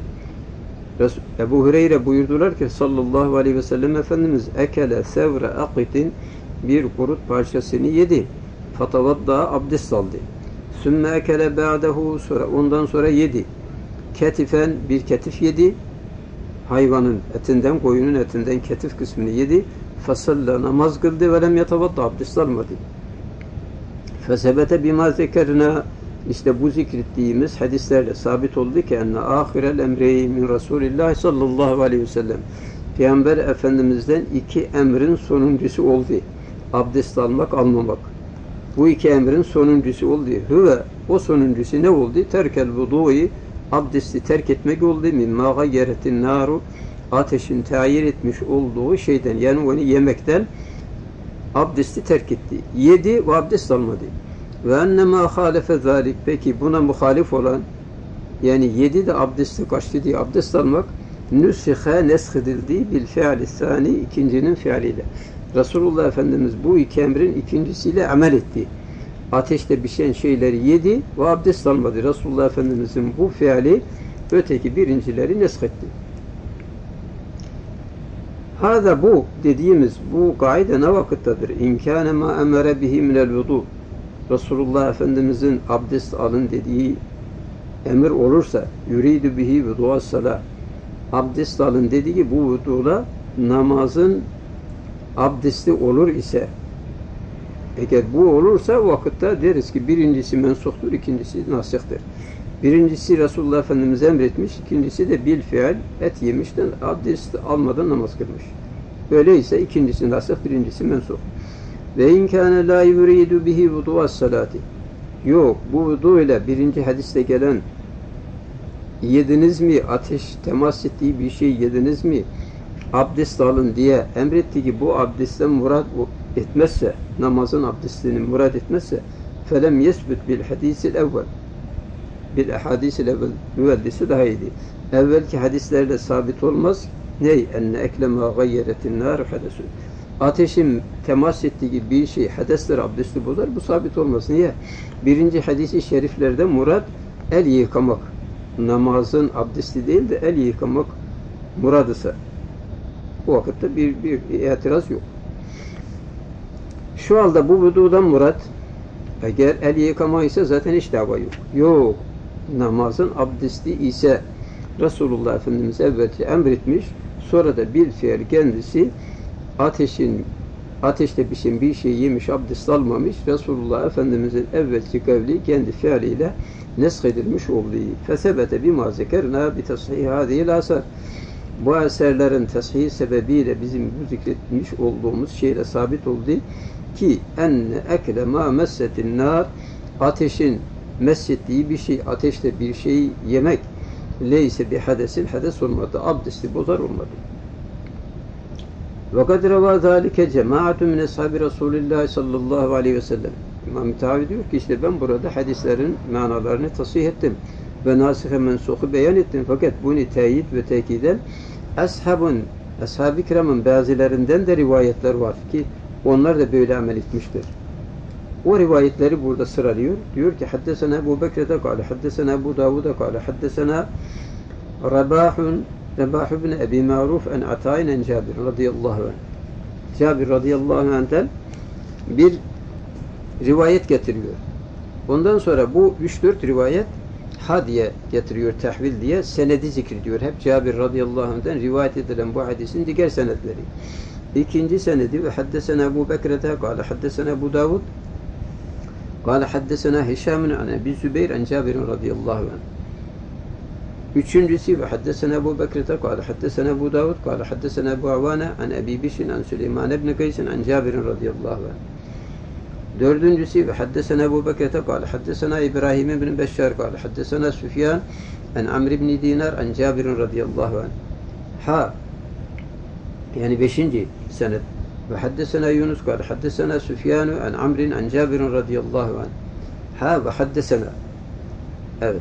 Ebu Hureyre buyurdular ki sallallahu aleyhi ve sellem Efendimiz ekele sevre akitin bir kurut parçasını yedi. Fatavadda abdest aldı. Sümme ekele ba'dehu ondan sonra yedi. Ketifen bir ketif yedi. Hayvanın etinden, koyunun etinden ketif kısmını yedi. Fasalla namaz kıldı ve lem yetavadda abdest almadı. Fesebete bima zekerna işte bu zikrettiğimiz hadislerle sabit oldu ki enne ahirel emreyi min Resulillah sallallahu aleyhi ve sellem Peygamber Efendimiz'den iki emrin sonuncusu oldu. Abdest almak, almamak. Bu iki emrin sonuncusu oldu. Hüve o sonuncusu ne oldu? Terkel vudu'i abdesti terk etmek oldu. Mimma gayyeretin naru ateşin tayin etmiş olduğu şeyden yani onu yemekten abdesti terk etti. Yedi ve abdest almadı. Ve ennemâ hâlefe zâlik peki buna muhalif olan yani yedi de abdesti kaçtı diye abdest almak nüsihâ neshedildi bil fi'li sâni ikincinin fiiliyle. Resulullah Efendimiz bu iki emrin ikincisiyle amel etti. Ateşte pişen şeyleri yedi ve abdest almadı. Resulullah Efendimizin bu fiili öteki birincileri neshetti. Hâzâ bu dediğimiz bu kaide ne vakittedir? İmkâne mâ emere bihi minel vudu. Resulullah Efendimizin abdest alın dediği emir olursa yuridu bihi vudu'as salah. Abdest alın dediği bu vudu'la namazın abdesti olur ise eğer bu olursa o vakitte deriz ki birincisi mensuhtur, ikincisi nasihtir. Birincisi Resulullah Efendimiz emretmiş, ikincisi de bil fiil et yemişten abdest almadan namaz kılmış. Öyleyse ikincisi nasih, birincisi mensuh. Ve inkâne lâ yuridu bihi vudu'as salati. Yok, bu vudu ile birinci hadiste gelen yediniz mi, ateş temas ettiği bir şey yediniz mi, abdest alın diye emretti ki bu abdestten murad etmezse, namazın abdestini murad etmezse felem yesbut bil hadisil evvel bil ahadisil evvel müveddisi daha iyiydi. Evvelki hadislerle sabit olmaz. Ney? Enne eklema gayyeretin nar hadesu. Ateşin temas ettiği bir şey hadesler abdesti bozar. Bu sabit olmaz. Niye? Birinci hadisi şeriflerde murad el yıkamak. Namazın abdesti değil de el yıkamak murad ise bu vakitte bir itiraz yok. Şu anda bu vududan murad eğer el yıkama ise zaten hiç dava yok. Yok. Namazın abdesti ise Resulullah Efendimiz evvelce emretmiş, sonra da bil fiil kendisi ateşte pişen bir şey yemiş, abdest almamış, Resulullah Efendimiz'in evvelki kavli kendi fiiliyle neshedilmiş olduğu. Fesebete bima zekerna bi tashih hâzihil asar. Bu eserlerin teshih sebebiyle bizim bu zikretmiş olduğumuz şeyle sabit oldu ki enne ekle ma messetin nar ateşin messettiği bir şey, ateşte bir şey yemek leyse bi hadesin hades olmadı, abdesti bozar olmadı. Ve kad reva zâlike cemaatun min ashabi Resulillah sallallahu aleyhi ve sellem. İmam Müteavi diyor ki işte ben burada hadislerin manalarını tasih ettim ve nasih-i mensuhu beyan ettim. Fakat bunu teyit ve tekiden ashab-ı kiramın bazılarından da rivayetler var ki Onlar da böyle amel etmişler. O rivayetleri burada sıralıyor. Diyor ki haddesena Ebu Bekir'de kâle, haddesena Ebu Davud'a kâle, haddesena Rabah ibn Ebi Ma'ruf en Ata'in en Cabir radıyallahu anh. Cabir radıyallahu anh'ten bir rivayet getiriyor. Ondan sonra bu 3-4 rivayet diye getiriyor, tahvil diye senedi zikrediyor. Hep Cabir radıyallahu anh'ten rivayet edilen bu hadisin diğer senetleri. İkinci senedi ve haddesena Ebu Bekir'de kâle, haddesena Ebu Davud kâle, haddesena Hişâmun an Ebi Zübeyr en Cabir radıyallahu anh. Üçüncüsü ve haddesena Ebu Bekir'de kâle, haddesena Ebu Davud kâle, haddesena Ebu Avâne an Ebi Bişin an Süleyman ibn Kaysin an Cabir radıyallahu anh. Dördüncüsü ve haddesena Ebu Bekir'de kâle, haddesena İbrahim ibn Beşşar kâle, haddesena Süfyan an Amr ibn Dinar an Cabir radıyallahu anh. Yani 5. senet. Ve haddesena Yunus kâle, haddesena Süfyan an Amr an Cabir radıyallahu anh. Ve haddesena. Evet.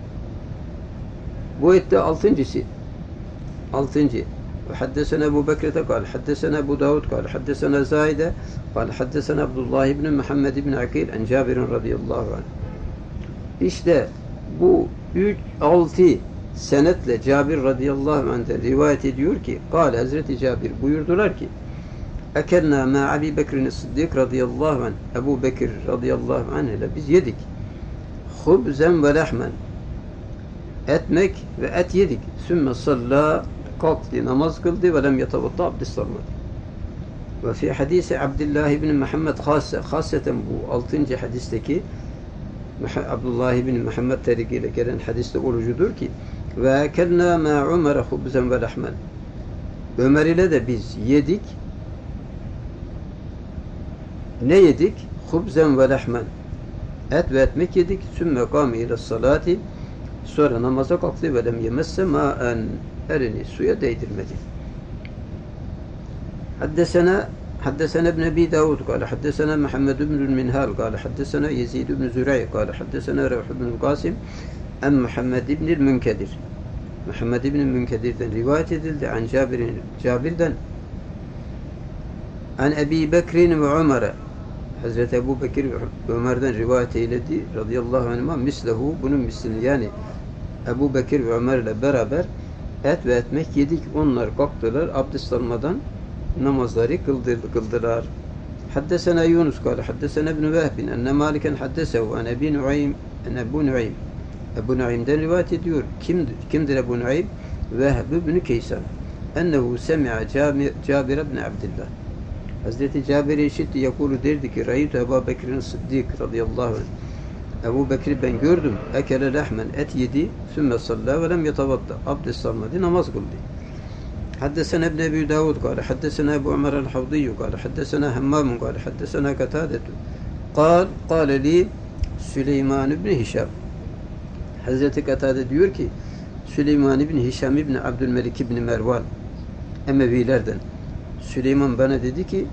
Bu etti 6.'sı. 6. Ve haddesena Ebu Bekir'de kâle, haddesena Ebu Davud kâle, haddesena Zâide kâle, haddesena Abdullah ibn Muhammed ibn Akil en Cabir radıyallahu anh. İşte bu 6 senetle Cabir radıyallahu anh'ten rivayet ediyor ki, kâle Hazreti Cabir buyurdular ki, ekelnâ mâ Ebi Bekir'in Sıddık radıyallahu anh, Ebu Bekir radıyallahu anh ile biz yedik. Hubzen ve lehmen, etmek ve et yedik. Sümme sallâ, kalktı, namaz kıldı ve lem yetavatta, abdest almadı. Ve fi hadisi Abdullah ibn Muhammed hasreten bu 6. hadisteki Abdullah ibn Muhammed tarikiyle gelen hadiste olucudur ki ve ekelnâ mâ Ömer'e hubzen ve lehmen, Ömer ile de biz yedik. Ne yedik? Hubzen ve lehmen, et ve ekmek yedik. Sümme kâme ile salati, sonra namaza kalktı ve lem yemesse mâen, elini suya değdirmedi. Haddesena ibn Ebi Davud kâle, haddesena Muhammed ibn Minhal kâle, haddesena Yezid ibn Zürey kâle, haddesena Revh ibn Qasim en Muhammed ibn Münkedir. Muhammed ibn Münkedir'den rivayet edildi. An Cabir'den an Ebi Bekir'in ve Ömer'e, Hazreti Ebu Bekir ve Ömer'den rivayet eyledi radıyallahu anhuma mislehu, bunun mislini, yani Ebu Bekir ve Ömer ile beraber et ve ekmek yedik. Onlar kalktılar, abdest almadan namazları kıldılar. Haddesena Yunus kâle, haddesena ibn Vehbin enne Maliken haddesehu an Ebi Nuaym en Ebu Nuaym. Ebu Nuaym'den rivayet ediyor. Kimdir Ebu Nuaym? Vehb ibn Kaysan. Ennehu semi'a Cabir ibn Abdillah. Hazreti Cabir'i işitti, yakulu derdi ki, Ra'ytu Ebu Bekir'in Sıddık radıyallahu anh. Ebu Bekir ben gördüm. Ekele lehmen, et yedi. Sümme sallâ ve lem yetavatta, abdest almadı, namaz kıldı. Haddesena ibn Ebi Davud kâle, haddesena Ebu Ömer el-Havdiyyü kâle, haddesena Hemmâmun kâle, haddesena Katâdetu. Kâle li Süleyman ibn Hişam. Hazreti Katâde diyor ki, Süleyman ibn Hişam ibn Abdülmelik ibn Mervan, Emevilerden. Süleyman bana dedi ki,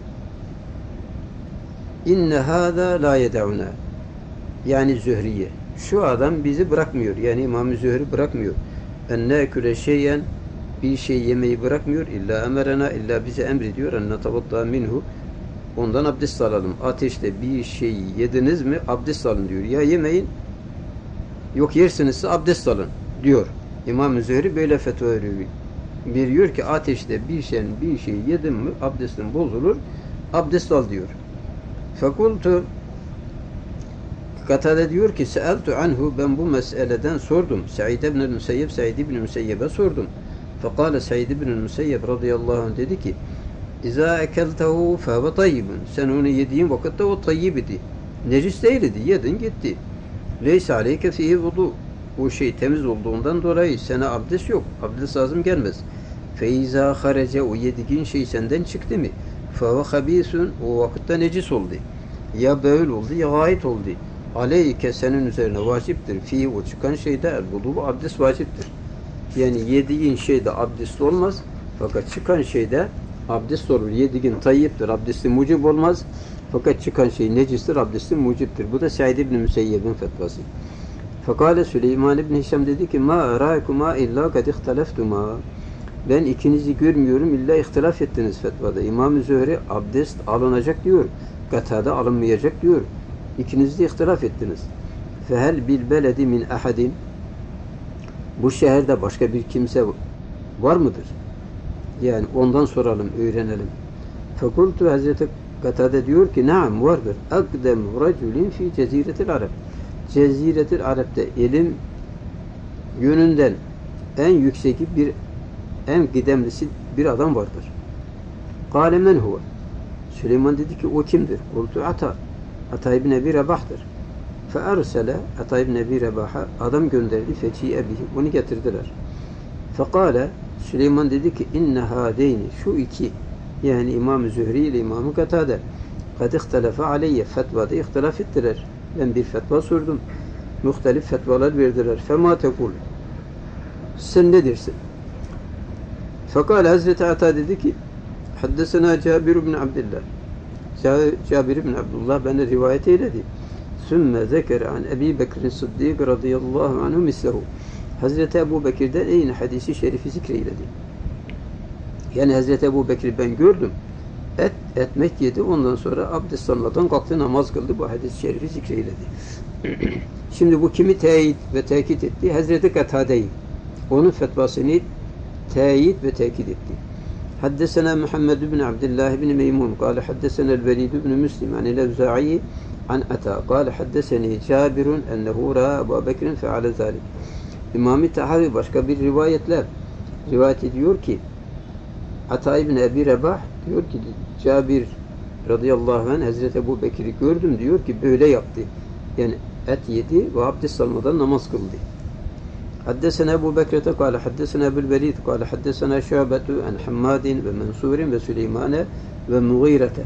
inne hâzâ lâ yed'una, yani Zühriye, şu adam bizi bırakmıyor, yani İmam-ı Zühri bırakmıyor. En neküle şeyen, bir şey yemeyi bırakmıyor, illa emerena, illa bize emrediyor, en netavaddâ minhu, ondan abdest alalım. Ateşte bir şey yediniz mi abdest alın diyor. Ya yemeyin, yok yersinizse abdest alın diyor. İmam-ı Zühri böyle fetva veriyor ki ateşte bir şey yedin mi abdestin bozulur, abdest al diyor. Fekultu, Katade diyor ki, seeltu anhu, ben bu meseleden sordum. Said ibn Müseyyeb'e sordum. Fekale Said ibn Müseyyeb radıyallahu anh dedi ki, İzâ ekeltehu fehve tayyibun, sen onu yediğin vakitte o tayyib idi. Necis değildi, yedin gitti. Leysa aleyke fihi vudu, o şey temiz olduğundan dolayı sana abdest yok, abdest lazım gelmez. Feiza harece, o yediğin şey senden çıktı mı? Fehve habîsun, o vakitte necis oldu. Ya böyle oldu ya gayet oldu. Aleyke, senin üzerine vaciptir. Fihi, o çıkan şeyde el-vudu, abdest vaciptir. Yani yediğin şeyde abdest olmaz, fakat çıkan şeyde abdest olur. Yediğin tayyiptir, abdesti mucib olmaz. Fakat çıkan şey necistir, abdesti muciptir. Bu da Said ibn Müseyyeb'in fetvası. Fekale Süleyman ibn Hişam dedi ki, ma araykuma illa kad ihteleftuma. Ben ikinizi görmüyorum, illa ihtilaf ettiniz fetvada. İmam-ı Zühri abdest alınacak diyor. Katade alınmayacak diyor. İkiniz de ihtilaf ettiniz. Fehel bil beledi min ahadin, bu şehirde başka bir kimse var mıdır? Yani ondan soralım, öğrenelim. Fekultu, Hazreti Katade diyor ki, naam vardır. Akdem raculin fi ceziretil Arab. Ceziretil Arab'da ilim yönünden en yükseki en kıdemlisi bir adam vardır. Kâle men huve. Süleyman dedi ki o kimdir? Kultu Ata. Ata ibn Ebi Rebah'tır. Feersele Ata ibn Ebi Rebah'a adam gönderdi. Feci'e bihi. Onu getirdiler. Fekâle Süleyman dedi ki inne hâdeyni, şu iki, yani İmam-ı Zühri ile İmam-ı Katade, kad ihtelefe aleyye, fetvada ihtilaf ettiler. Ben bir fetva sordum. Muhtelif fetvalar verdiler. Fema tekul, sen ne dersin? Fekâle Hazreti Ata dedi ki haddesena Cabir ibn Abdullah. Cabir ibn Abdullah bana rivayet eyledi. Sümme zekere an Ebi Bekir'in Sıddık radıyallahu anhu mislehu. Hazreti Ebu Bekir'den aynı hadisi şerifi zikreyledi. Yani Hazreti Ebu Bekir ben gördüm. Etmek yedi. Ondan sonra abdest almadan kalktı, namaz kıldı. Bu hadis-i şerifi zikreyledi. Şimdi bu kimi teyit ve tekit etti? Hazreti Katade'yi. Onun fetvasını teyit ve tekit etti. Haddesena Muhammed ibn Abdullah ibn Meymun. Kale haddesena el-Velid ibn Müslim. An el-Evza'i an Ata. Kale haddeseni Cabirun ennehu ra'a Ebu Bekir'in feale zalik. İmam-ı Tahavi başka bir rivayet ediyor ki Ata ibn Ebi Rebah diyor ki Cabir radıyallahu anh Hazreti Ebu Bekir'i gördüm diyor ki böyle yaptı. Yani et yedi ve abdest almadan namaz kıldı. Haddesena Ebu Bekir'te kâle haddesena Ebul Velid kâle haddesena Şu'betu en Hammadin ve Mensur'in ve Süleymane ve Mughirete.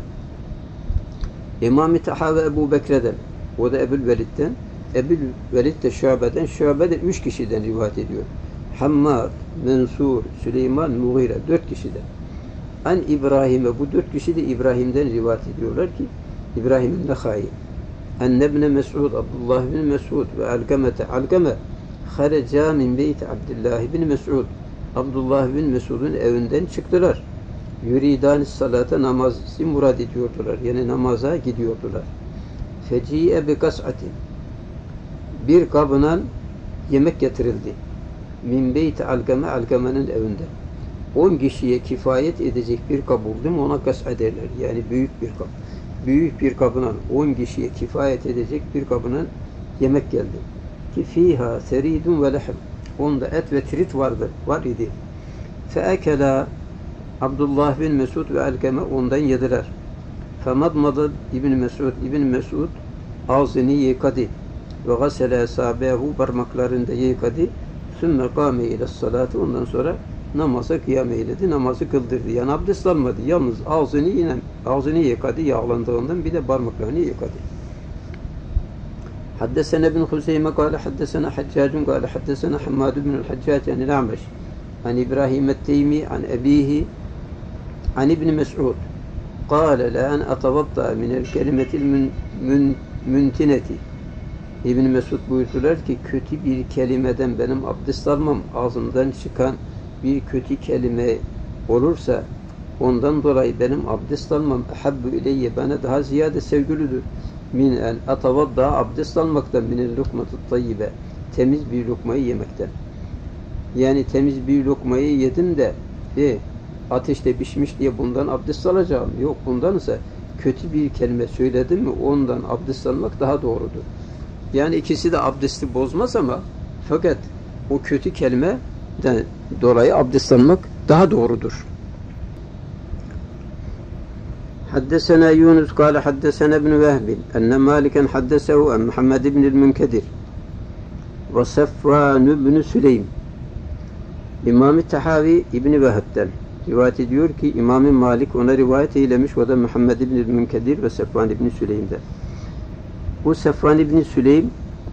İmam-ı Tahavi Ebu Bekir'den, o da Ebul Velid'den, Ebul Velid de Şu'be'den, Şu'be de 3 kişiden rivayet ediyor. Hammad, Mensur, Süleyman, Mughire 4 kişiden. An İbrahim'e, bu 4 kişi de İbrahim'den rivayet ediyorlar ki İbrahim'in Nekhai. Enne ibn Mes'ud, Abdullah bin Mes'ud ve Alkame haraca min beyti Abdullah bin Mes'ud. Abdullah bin Mes'ud'un evinden çıktılar. Yuridanis salata, namazı murad ediyordular. Yani namaza gidiyordular. Feci'e bi kas'atin, bir kabına yemek getirildi. Min beyti Alkame, Alkame'nin evinden. 10 kişiye kifayet edecek bir kap buldum, ona kas'a derler. Yani büyük bir kap. Büyük bir kabına 10 kişiye kifayet edecek bir kabına yemek geldi. Ki fiha seridun ve lehm. Onda et ve trit var idi. Feekela Abdullah bin Mesud ve Alkame ondan yediler. Femadmadı İbn Mesud ağzını yıkadı ve gasele esabehu, parmaklarında yıkadı. Sümme kâme ile salati, ondan sonra namaza kıyam eyledi, namazı kıldırdı. Yani abdest almadı. Yalnız ağzını yıkadı yağlandığından, bir de parmaklarını yıkadı. Haddesena bin Huseyme kâle haddesena Haccacun kâle haddesena Hammad bin el-Haccac yani el-A'meş an İbrahim et-Teymi an ebihi an İbn Mes'ud kâle la en atavatta minel kelimetil müntineti. İbn Mesud buyurdular ki kötü bir kelimeden benim abdest almam, ağzımdan çıkan bir kötü kelime olursa ondan dolayı benim abdest almam ehabbu ileyye, bana daha ziyade sevgilidir. Min en atavadda, abdest almaktan, minel lukmatı tayyibe, temiz bir lokmayı yemekten. Yani temiz bir lokmayı yedim de ateşte pişmiş diye bundan abdest alacağım. Yok, bundansa kötü bir kelime söyledim mi ondan abdest almak daha doğrudur. Yani ikisi de abdesti bozmaz ama fakat o kötü kelimeden dolayı abdest almak daha doğrudur. Haddesena Yunus kâle haddesena ibn Vehbin enne Maliken haddesehu en Muhammed ibn el-Münkedir ve Safvan ibn Süleym. İmam-ı Tahavi İbn-i Vehb'den rivayet ediyor ki İmam-ı Malik ona rivayet eylemiş, o da Muhammed ibn el-Münkedir ve Safvan ibn Süleym'den. Bu Safvan ibn Süleym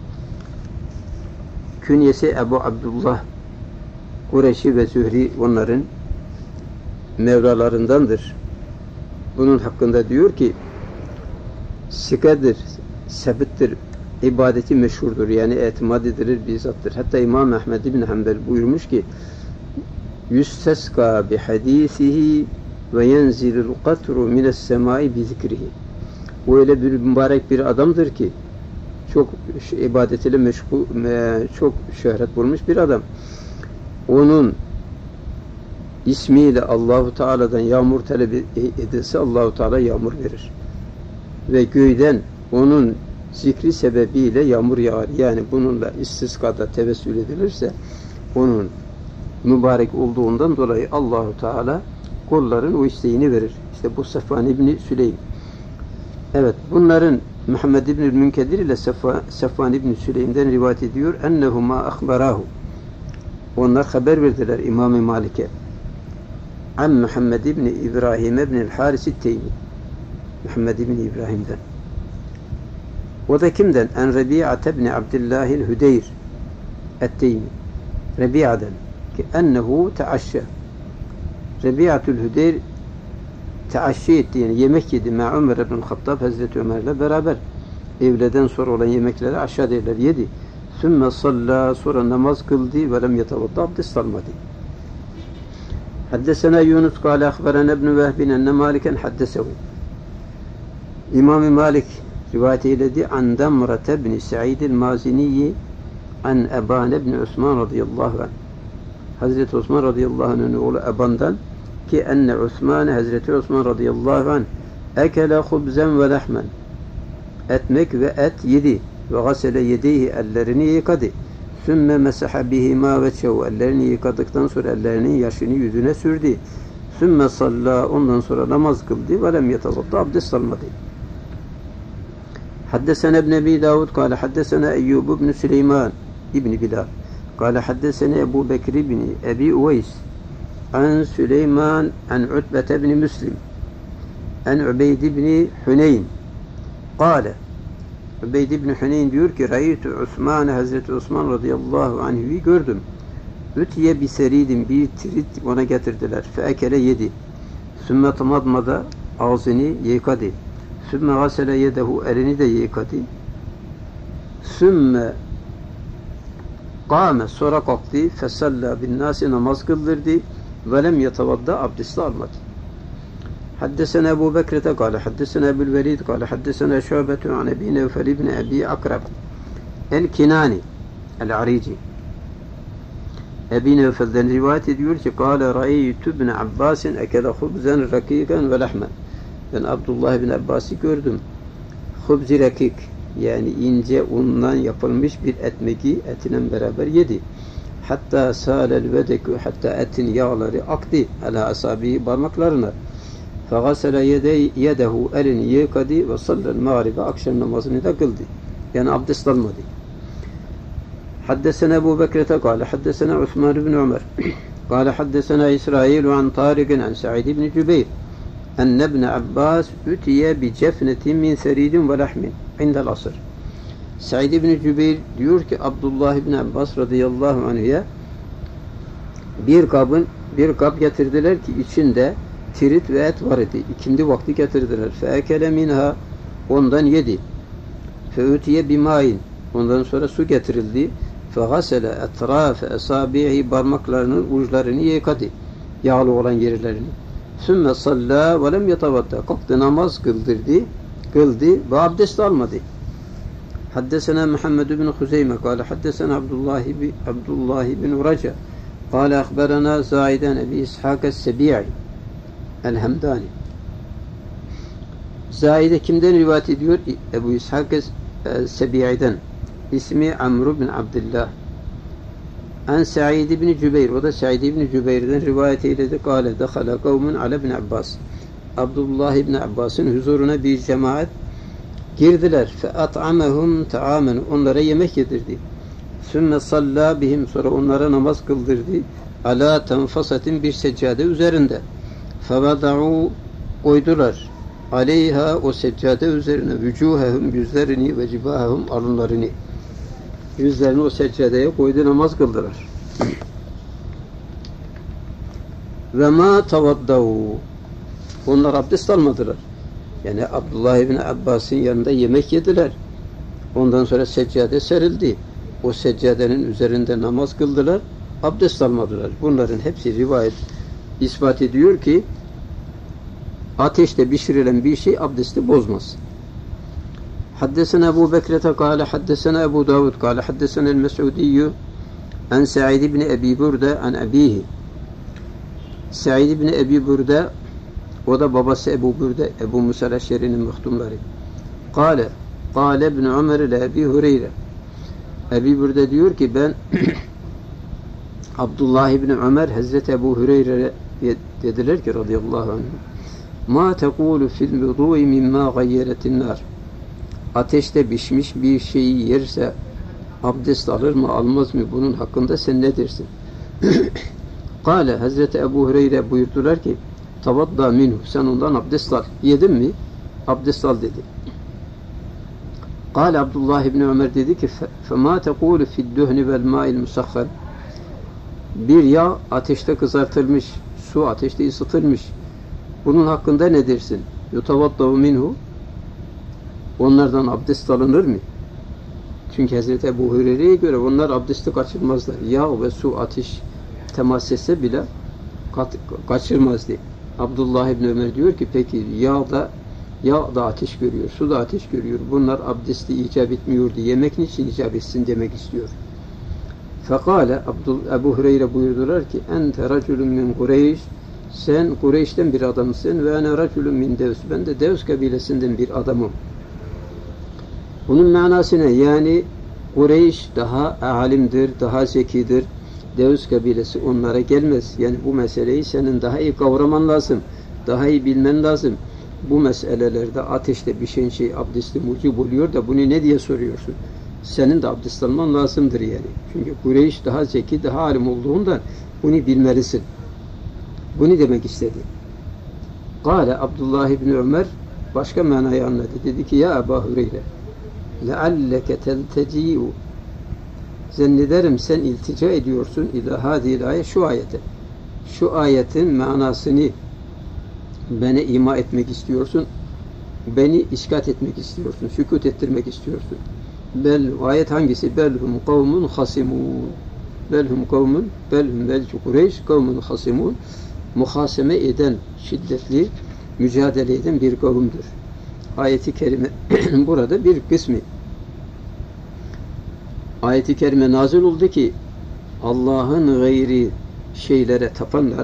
künyesi Ebu Abdullah, Kureyşi ve Zühri onların mevlalarındandır. Bunun hakkında diyor ki sikadır, sebittir, ibadeti meşhurdur, yani etimat edilir, bizattır. Hatta İmam Ahmed ibn Hanbel buyurmuş ki yüsteska bihadisihi ve yenzilul katru mines semai bi zikrihi. O öyle bir mübarek bir adamdır ki çok ibadetiyle meşgul, çok şöhret bulmuş bir adam. Onun ismiyle Allahu Teala'dan yağmur talep edilse Allahu Teala yağmur verir. Ve göğden onun zikri sebebiyle yağmur yağar. Yani bununla istiskada tevessül edilirse onun mübarek olduğundan dolayı Allahu Teala kulların o isteğini verir. İşte bu Safvan İbni Süleym. Evet, bunların Muhammed İbni Münkedir ile Safvan İbni Süleym'den rivayet ediyor. Ennehuma akhbarahu. Onlar haber verdiler İmam-ı Malik'e. An Muhammed İbni İbrahim İbni Haris-i Teymi. Muhammed İbni İbrahim'den. O da kimden? En Rebi'at İbni Abdillahil Hüdeyr Et-Teymi. Rebi'adan. Ki ennehu teaşşe. Rebi'atul Hüdeyr teaşşi etti, yani yemek yedi. Ma Ömer ibn Hattab Hazreti Ömer'le beraber evleden sonra olan yemekleri aşağı derler yedi. Sümme salla, sonra namaz kıldı ve lem yetavadda, abdest almadı. Haddesena Yunus kâle ahberene ibn Vehbin enne Maliken haddesehu. İmam-ı Malik rivayet eyledi. An Damrate ibn Sa'id el-Maziniyi an Eban ibn Osman radıyallahu anh. Hazreti Osman radıyallahu anh'ın oğlu Eban'dan ki enne Osman, Hazreti Osman radıyallahu anh ekele hubzen ve lehmen, etmek ve et yedi ve gasele yedihi, ellerini yıkadı. Sümme mesaha bihima veçehu, ellerini yıkadıktan sonra ellerinin yaşını yüzüne sürdü. Sümme salla, ondan sonra namaz kıldı ve lem yetavadda, abdest almadı. Haddesena ibn Ebi Davud kâle haddesena Eyyub ibn Süleyman ibn Bilal kâle haddesena Ebu Bekir ibn Ebi Uveys an Süleyman an Utbete ibn Müslim an Ubeyd ibn Huneyn kâle, Ubeyd ibn Huneyn diyor ki Ra'ytu Osman, Hazreti Osman radıyallahu anh'ı gördüm. Ütiye bi seridin, bir tirit ona getirdiler. Feekele yedi. Sümme tamadmada, ağzını yıkadı. Sümme gasele yedehu, elini de yıkadı. Sümme kâme, sonra kalktı. Fesalla bin nâsi, namaz kıldırdı. Ve lem yetavadda, abdesti almadı. Haddesena Ebu Bekrete kâle haddesena Ebul Velid kâle haddesena Şubetu an Ebi Nevfel ibn Ebi Akrab el-Kinani el-Arici. Ebi Nevfel'den rivayet ediyor ki kâle ra'eytü ibn Abbas'in ekele hubzen rakiken ve lehmen. Ben Abdullah ibn Abbas'ı gördüm. Hubzi rakik, yani ince undan yapılmış bir ekmeği etine beraber yedi. Hatta sâlel vedekü, hatta etin yağları aktı ala asabi, parmaklarına. Fegasele yedehu, elini yıkadı ve sallel mağribe, akşam namazını da kıldı. Yani abdest almadı. Haddesena Ebu Bekrete kâle haddesena Osman ibn Ömer kâle haddesena İsrailu an Tariqin an Sa'id ibn Cübeyr enne ibn Abbas ütiye bi cefnetin min seridin ve lahmin indel asr. Sa'id ibn Cübeyr diyor ki Abdullah ibn Abbas radıyallahu anh'a bir kap getirdiler ki içinde tirit ve et var idi. İkindi vakti getirdiler. Feekele minha, ondan yedi. Feütiye bimain, ondan sonra su getirildi. Fegasele etrafe esabihi, parmaklarının uçlarını yıkadı. Yağlı olan yerlerini. Sümme salla ve lem yetavadda, kalktı namaz kıldı ve abdest almadı. Haddesena Muhammed ibn Huzeyme kâle haddesena Abdullah ibn Raca kâle akberana Zaidan Ebi İshak es-Sebi'i el-Hamdani. Zaide kimden rivayet ediyor? Ebu İshak es-Sebi'i'den. İsmi Amr bin Abdullah. An Sa'id ibn Cübeyr, o da Sa'id ibn Cübeyr'den rivayet eyledi. Kâle dekhala kavmun ala ibn Abbas. Abdullah ibn Abbas'ın huzuruna bir cemaat girdiler. Fe at'amehum ta'amen, onlara yemek yedirdi. Sümme salla bihim, sonra onlara namaz kıldırdı. Ala tenfasatin, bir seccade üzerinde. Fevada'u, koydular. Aleyha, o seccade üzerine, vücuhehum, yüzlerini ve cibahehum, alınlarını. Yüzlerini o seccadeye koydu, namaz kıldılar. Ve ma tavaddau, onlar abdest almadılar. Yani Abdullah ibn Abbas'ın yanında yemek yediler. Ondan sonra seccade serildi. O seccadenin üzerinde namaz kıldılar. abdest almadılar. Bunların hepsi rivayet ispat ediyor ki ateşte pişirilen bir şey abdesti bozmaz. Haddesena Ebu Bekrete kâle haddesena Ebu Davud kâle haddesena el-Mes'udiyyü an Sa'id ibn Ebi Burda an abihi. Sa'id ibn Ebi Burda, o da babası Ebu Burda, Ebu Musa el-Eşşeri'nin muhtumları. Kâle ibn Ömer ile Ebi Hureyre. Ebi Burda diyor ki ben Abdullah ibn Ömer Hazreti Ebu Hureyre dediler ki radıyallahu anh ma tekulu fil vudu'i mimma gayyeretin nar. Ateşte pişmiş bir şeyi yerse abdest alır mı almaz mı, bunun hakkında sen ne dersin? Kale Hazreti Ebu Hureyre buyurdular ki tavadda minhu, sen ondan abdest al. Yedin mi? Abdest al dedi. Kale Abdullah ibn Ömer dedi ki fema tekulu fid duhni vel ma'il musakhkhar. Bir yağ ateşte kızartılmış, su ateşte ısıtılmış. Bunun hakkında ne dersin? Yutavaddavu minhu. Onlardan abdest alınır mı? Çünkü Hazreti Ebu Hureyre'ye göre onlar abdesti kaçırmazlar. Yağ ve su ateş temas etse bile kaçırmaz diye. Abdullah ibn Ömer diyor ki peki yağ da ateş görüyor, su da ateş görüyor. Bunlar abdesti icap etmiyordu. Yemek niçin icap etsin demek istiyor. Fekale Ebu Hureyre buyurdular ki ente raculun min Kureyş, sen Kureyş'ten bir adamsın ve ene raculun min Devs, ben de Devs kabilesinden bir adamım. Bunun manası ne? Yani Kureyş daha alimdir, daha zekidir. Devs kabilesi onlara gelmez. Yani bu meseleyi senin daha iyi kavraman lazım. Daha iyi bilmen lazım. Bu meselelerde ateşte pişen şey abdesti mucib oluyor da bunu ne diye soruyorsun? Senin de abdest alman lazımdır yani. Çünkü Kureyş daha zeki, daha alim olduğundan bunu bilmelisin. Bunu demek istedi. Kale Abdullah ibn Ömer başka manayı anladı. Dedi ki ya Ebu Hureyre lealleke telteci'u, zannederim sen iltica ediyorsun ila hadil ayet, şu ayete. Şu ayetin manasını bana ima etmek istiyorsun. Beni iskat etmek istiyorsun. Sükut ettirmek istiyorsun. Ayet hangisi? Belhum kavmun hasimun. Belhum kavmun, belki Kureyş kavmun hasimun. Muhaseme eden, şiddetli mücadele eden bir kavimdir. Ayet-i kerime burada bir kısmı. Ayet-i kerime nazil oldu ki Allah'ın gayri şeylere tapanlar,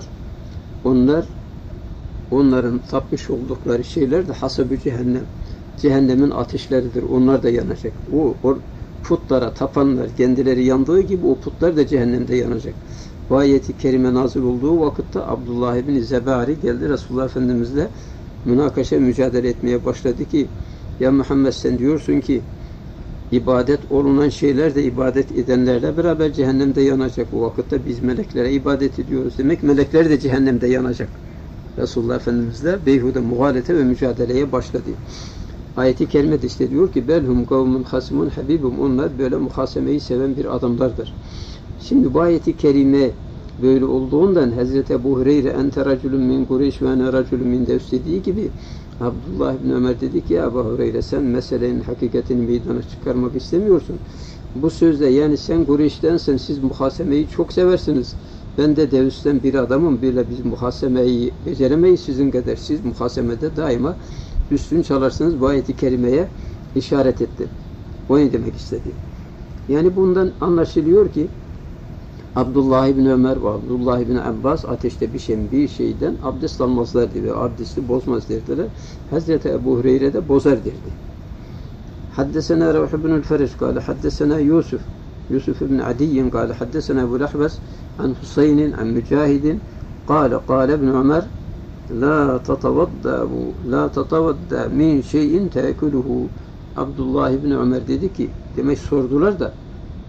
onların tapmış oldukları şeyler de hasabı cehennem. Cehennemin ateşleridir. Onlar da yanacak. O putlara tapanlar kendileri yandığı gibi o putlar da cehennemde yanacak. Bu ayet-i kerime nazil olduğu vakitte Abdullah ibn Zebari geldi Resulullah Efendimizle münakaşa mücadele etmeye başladı ki ya Muhammed sen diyorsun ki ibadet olunan şeyler de ibadet edenlerle beraber cehennemde yanacak. O vakitte biz meleklere ibadet ediyoruz. Demek melekler de cehennemde yanacak. Resulullah Efendimizle beyhude muhalete ve mücadeleye başladı. Ayet-i kerime de işte diyor ki belhum kavmun hasimun habibum, onlar böyle muhasemeyi seven bir adamlardır. Şimdi bu ayet-i kerime böyle olduğundan Hazreti Ebu Hureyre ente raculun min Kureyş ve ene raculun min Devs dediği gibi Abdullah ibn Ömer dedi ki ya Ebu Hureyre sen meselenin hakikatini meydana çıkarmak istemiyorsun. Bu sözle yani sen Kureyş'tensen siz muhasemeyi çok seversiniz. Ben de Devs'ten bir adamım. Böyle biz muhasemeyi beceremeyiz sizin kadar. Siz muhasemede daima üstün çalarsınız. Bu ayet-i kerimeye işaret etti. O ne demek istedi? Yani bundan anlaşılıyor ki Abdullah ibn Ömer ve Abdullah ibn Abbas ateşte pişen bir şeyden abdest almazlardı ve abdesti bozmaz derdiler. Hazreti Ebu Hureyre de bozar derdi. Haddesena Revh ibn-ül Feriş kâle haddesena Yusuf ibn Adiyyin kâle haddesena Ebu Lahbas an Hüseynin an Mücahidin kâle ibn Ömer la tatavadda min şeyin teekuluhu. Abdullah ibn Ömer dedi ki, demek sordular da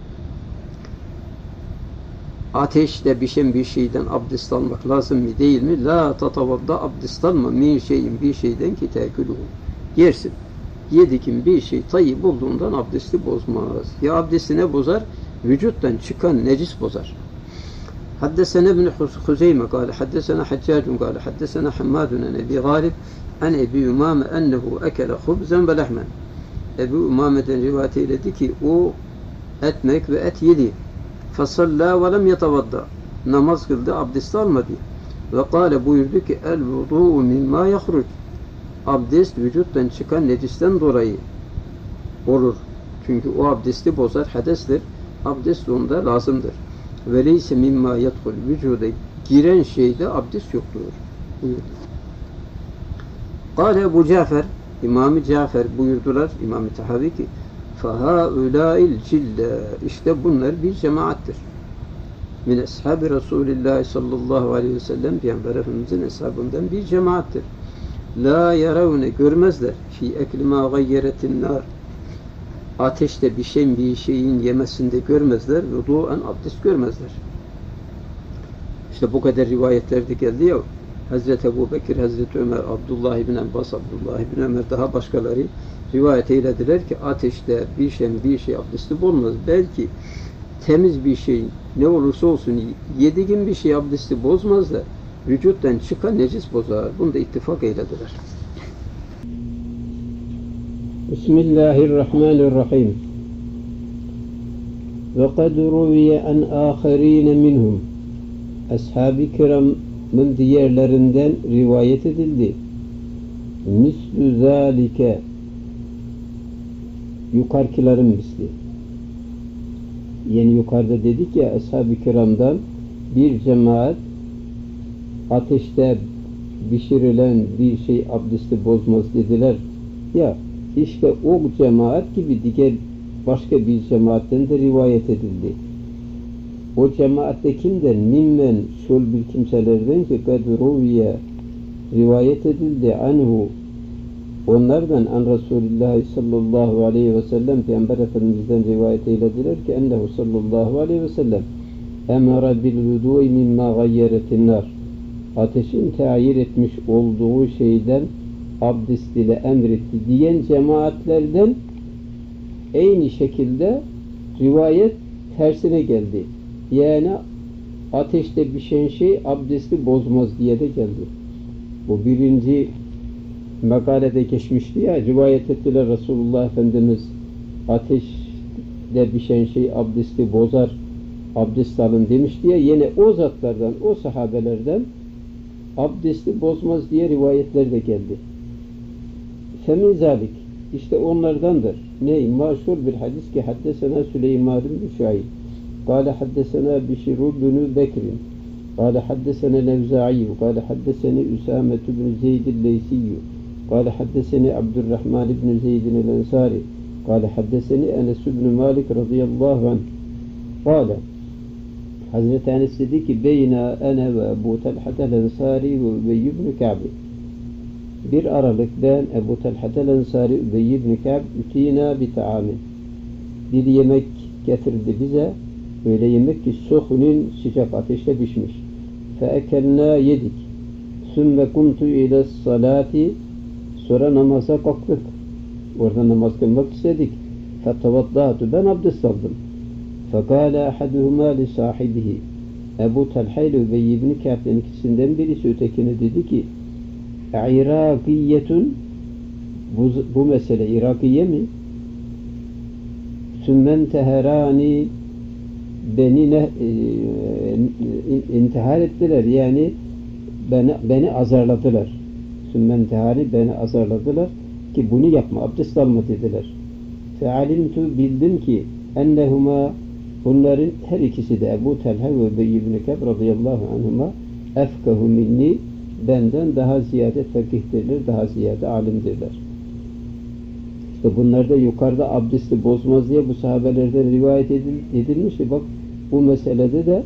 ateşte pişen bir şeyden abdest almak lazım mı değil mi? La tatavadda, abdest alma min şeyin, bir şeyden ki teekuluhu, yersin. Yedikin bir şey tayyip bulduğundan abdesti bozmaz. Ya abdesti ne bozar? Vücuttan çıkan necis bozar. Haddesena ibn Huzeyme kâle haddesena Haccacun kâle haddesena Hammadun en Ebi Galib en Ebi Umame ennehu ekele hubzen ve lehmen. Ebu Umame'den rivayet eyledi ki o ekmek ve et yedi. Fesalla ve lem yetevadda. Namaz kıldı, abdest almadı. Ve kâle buyurdu ki el vudu'u mimma yahruc. Abdest vücuttan çıkan necisten dolayı olur. Çünkü o abdesti bozar, hadestir. Abdest onda lazımdır. Ve leyse mimma yedhul vücuda giren şeyde abdest yoktur. Buyurdu. Kâle Ebu Cafer, İmam-ı Cafer buyurdular, İmam-ı Tahavi ki فَهَاُولَٰئِ الْجِلَّ İşte bunlar bir cemaattir. Min ashabi Resulillah sallallahu aleyhi ve sellem Peygamber Efendimizin eshabından bir cemaattir. La yaravne görmezler fi ekli ma gayyeretin nar ateşte bir şeyin yemesinde görmezler. Vudu'en abdest görmezler. İşte bu kadar rivayetlerde geldi ya. Hazreti Ebu Bekir, Hazreti Ömer, Abdullah ibn Abbas, Abdullah ibn Ömer daha başkaları rivayet eylediler ki ateşte bir şey abdesti bozmaz. Belki temiz bir şey ne olursa olsun yediğin bir şey abdesti bozmaz da vücuttan çıkan necis bozar. Bunu da ittifak eylediler. Bismillahirrahmanirrahim. Ve kad ruviye an âkherîne minhum. Ashab-ı kiramın diğerlerinden rivayet edildi. Mislü zâlike yukarıkilerin misli. Yani yukarıda dedik ya ashab-ı kiramdan bir cemaat ateşte pişirilen bir şey abdesti bozmaz dediler. Ya işte o cemaat gibi diğer başka bir cemaatten de rivayet edildi. O cemaatte kimden? Mimmen şöyle bir kimselerden ki kadruviye rivayet edildi anhu onlardan an Resulullah sallallahu aleyhi ve sellem Peygamber Efendimiz'den rivayet eylediler ki ennehu sallallahu aleyhi ve sellem emara bil vudu'i mimma gayyeretin nar ateşin tayir etmiş olduğu şeyden abdest ile emretti diyen cemaatlerden aynı şekilde rivayet tersine geldi. Yani ateşte pişen şey abdesti bozmaz diye de geldi. Bu birinci makalede geçmişti ya, rivayet ettiler Resulullah Efendimiz ateşte pişen şey abdesti bozar, abdest alın demişti ya, yine o zatlardan, o sahabelerden abdesti bozmaz diye rivayetler de geldi. Femin zalik, işte onlardandır. Ney? Maşhur bir hadis ki haddesena Süleyman bin Şuayb قال حدثنا بشر بن بكر قال حدثنا الأوزاعي قال حدثني أسامة بن زيد الليثي قال حدثني عبد الرحمن بن زيد الأنصاري قال حدثني أنس بن مالك رضي الله عنه قال Hazreti Enes dedi ki beyna ene ve Ebu Talhat el-Ensari ve Übey ibn Ka'b bir aralık ben Ebu Talhat el-Ensari Übey ibn Ka'b ütina bi ta'amin bir yemek getirdi bize. Öyle yemek ki suhunun sıcak ateşte pişmiş. Feekelna yedik. Sümme kuntu ile salati sonra namaza kalktık. Orada namaz kılmak istedik. Fetavaddatu ben abdest aldım. Fekale ahaduhuma li sahibihi Ebu Talha ile Übey ibn Ka'b'den ikisinden birisi ötekine dedi ki İrakiyetun bu mesele İrakiye mi? Sümmen teherani beni intihar ettiler yani beni azarladılar. Sümmen intihari beni azarladılar ki bunu yapma, abdest alma dediler. Fealimtu bildim ki ennehuma bunların her ikisi de Ebu Talha ve Übey ibn Ka'b radıyallahu anhuma efkahu minni benden daha ziyade fakihtirler, daha ziyade alimdirler. İşte bunlar da yukarıda abdesti bozmaz diye bu sahabelerden rivayet edilmişti. Bak bu meselede de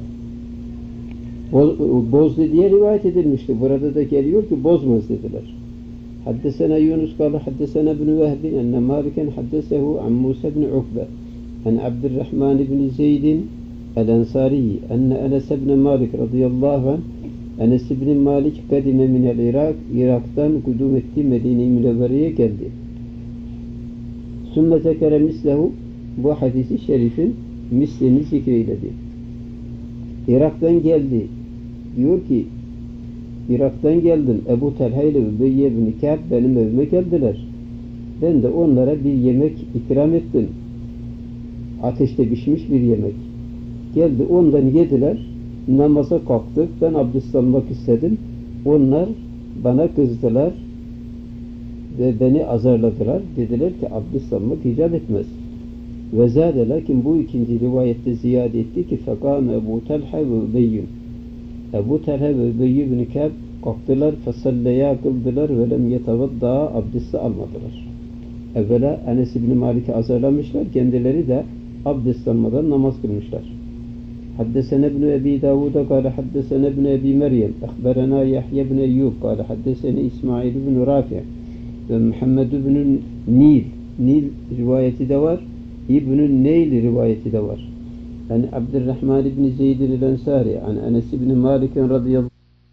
bozdu diye rivayet edilmişti. Burada da geliyor ki bozmaz dediler. Haddesena Yunus kâle haddesena ibn Vehbin enne Maliken haddesehu an Musa ibn Ukbe en Abdurrahman ibn Zeydin el-Ensari enne Enes ibn Malik radıyallahu anh Enes ibn Malik kadime minel Irak Irak'tan kudum etti Medine-i Münevvere'ye geldi. Sümme zekere mislehu bu hadisi şerifin mislini zikreyledi. Irak'tan geldi. Diyor ki Irak'tan geldim. Ebu Talha ile Übey ibn Ka'b benim evime geldiler. Ben de onlara bir yemek ikram ettim. Ateşte pişmiş bir yemek. Geldi ondan yediler. Namaza kalktık. Ben abdest almak istedim. Onlar bana kızdılar ve beni azarladılar. Dediler ki abdest almak icap etmez. Ve zâde, lakin bu ikinci rivayette ziyade etti ki fekâme Ebu Talha ve Übeyyün. Ebu Talha ve Übeyy ibn Kâb kalktılar, fesalleyâ kıldılar ve lem yetevaddaa, abdesti almadılar. Evvela Enes ibn Malik'i azarlamışlar, kendileri de abdest almadan namaz kılmışlar. Haddesene ibn Ebi Davud'a kâle haddesene ibn Ebi Meryem ehberenâ Yahya ibn Eyyub kâle haddesene İsmail ibn Rafi' ve Muhammed ibn Nil rivayeti de var, İbn-i Neyl rivayeti de var. Yani Abdurrahman ibn Zeyd el-Ensari an Enes ibn Malik radıyallahu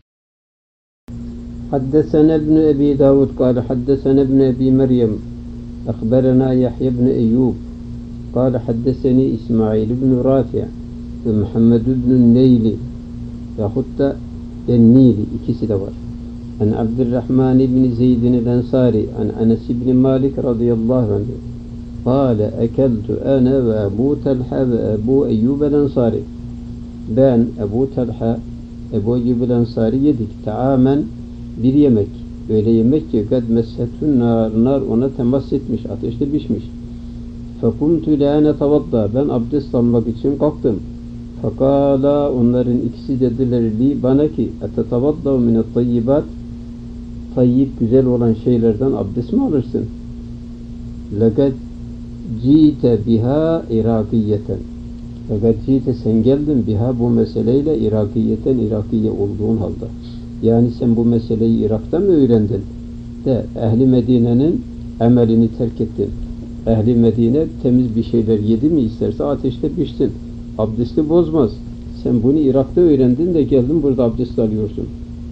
haddesene ibn Ebi Davud kâle haddesene ibn Ebi Meryem ehberenâ Yahya ibn Eyyub kâle haddeseni İsmail ibn Rafi' ve Muhammed ibn Neyli yahut da En-Nili, ikisi de var. An Abdurrahman ibn Zeyd el-Ensari an Enes ibn Malik radıyallahu anh kâle ekeltu ene ve Ebu Talha ve Ebu Eyyub el-Ensari. Ben, Ebu Talha, Ebu Eyyub el-Ensari yedik. Taamen, bir yemek. Öyle yemek ki kad meshetun nar ona temas etmiş, ateşte pişmiş. Fekumtu la netevadda, ben abdest almak için kalktım. Fakala, onların ikisi dediler li bana ki etetevadda minet tayyibat, tayyib güzel olan şeylerden abdest mi alırsın? Lekad cite biha irakiyeten. Fakat cite, sen geldin biha, bu meseleyle irakiyeten, Irakiye olduğun halde. Yani sen bu meseleyi Irak'ta mı öğrendin? De ehli Medine'nin emelini terk ettin. Ehli Medine temiz bir şeyler yedi mi isterse ateşte pişsin. Abdesti bozmaz. Sen bunu Irak'ta öğrendin de geldin burada abdest alıyorsun.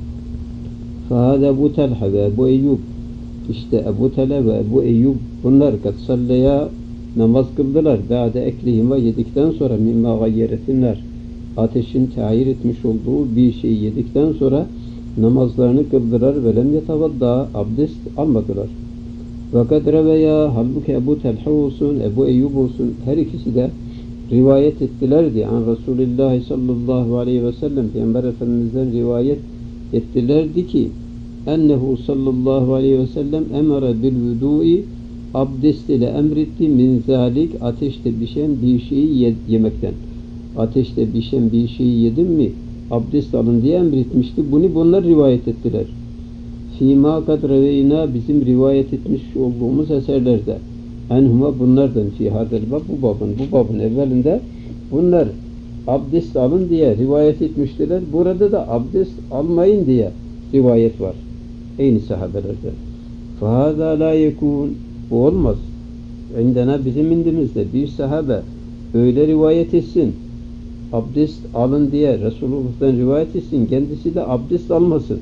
Fahâde Ebu Talha ve Ebu Eyyub. İşte Ebu Talha ve Ebu Eyyub bunlar kad salleya, namaz kıldılar. Ba'de eklihime, yedikten sonra mimma gayyeretinler, ateşin tahir etmiş olduğu bir şeyi yedikten sonra namazlarını kıldılar ve lem yetevadda, abdest almadılar. Fakat reveya, halbuki Ebu Talha olsun, Ebu Eyyub olsun, her ikisi de rivayet ettilerdi. An Resulullah sallallahu aleyhi ve sellem, Peygamber Efendimiz'den rivayet ettilerdi ki ennehu sallallahu aleyhi ve sellem emara bil vudu'i, abdest ile emretti, min zalik, ateşte pişen bir şeyi yemekten. Ateşte pişen bir şeyi yedim mi abdest alın diye emretmişti. Bunu bunlar rivayet ettiler. Fîmâ kad reveyna, bizim rivayet etmiş olduğumuz eserlerde. Enhuma, bunlardan, fî hadel bab, bu babın evvelinde bunlar abdest alın diye rivayet etmiştiler. Burada da abdest almayın diye rivayet var. Aynı sahabelerde. فَهَذَا لَا يَكُونَ, bu olmaz. İndena, bizim indimizde bir sahabe öyle rivayet etsin, abdest alın diye Resulullah'tan rivayet etsin, kendisi de abdest almasın.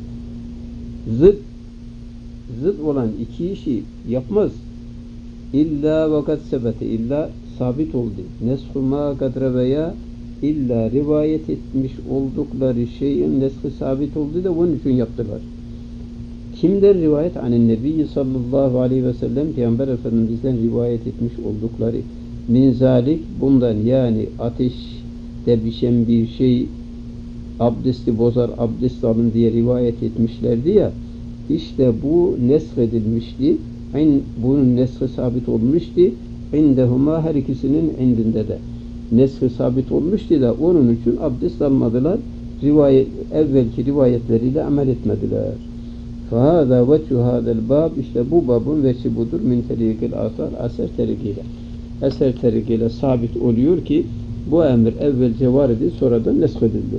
Zıt olan iki işi yapmaz. İlla vakat sebete, illa sabit oldu. Neshu ma kadreveya, illa rivayet etmiş oldukları şeyin neshi sabit oldu da onun için yaptılar. Kimden rivayet? Anin Nebiyyi sallallahu aleyhi ve sellem, Peygamber Efendimiz'den rivayet etmiş oldukları. Min zalik, bundan, yani ateşte pişen bir şey abdesti bozar, abdest alın diye rivayet etmişlerdi ya, işte bu nesh edilmişti. Bunun neshi sabit olmuştu. İndehuma, her ikisinin indinde de neshi sabit olmuştu da onun için abdest almadılar. Evvelki rivayetleriyle amel etmediler. فَهَذَا وَجْهُ هَذَا الْبَابِ, işte bu babın veçi budur. Min terikil asar, eser terikiyle sabit oluyor ki bu emir evvelce var idi, sonradan nesk edildi.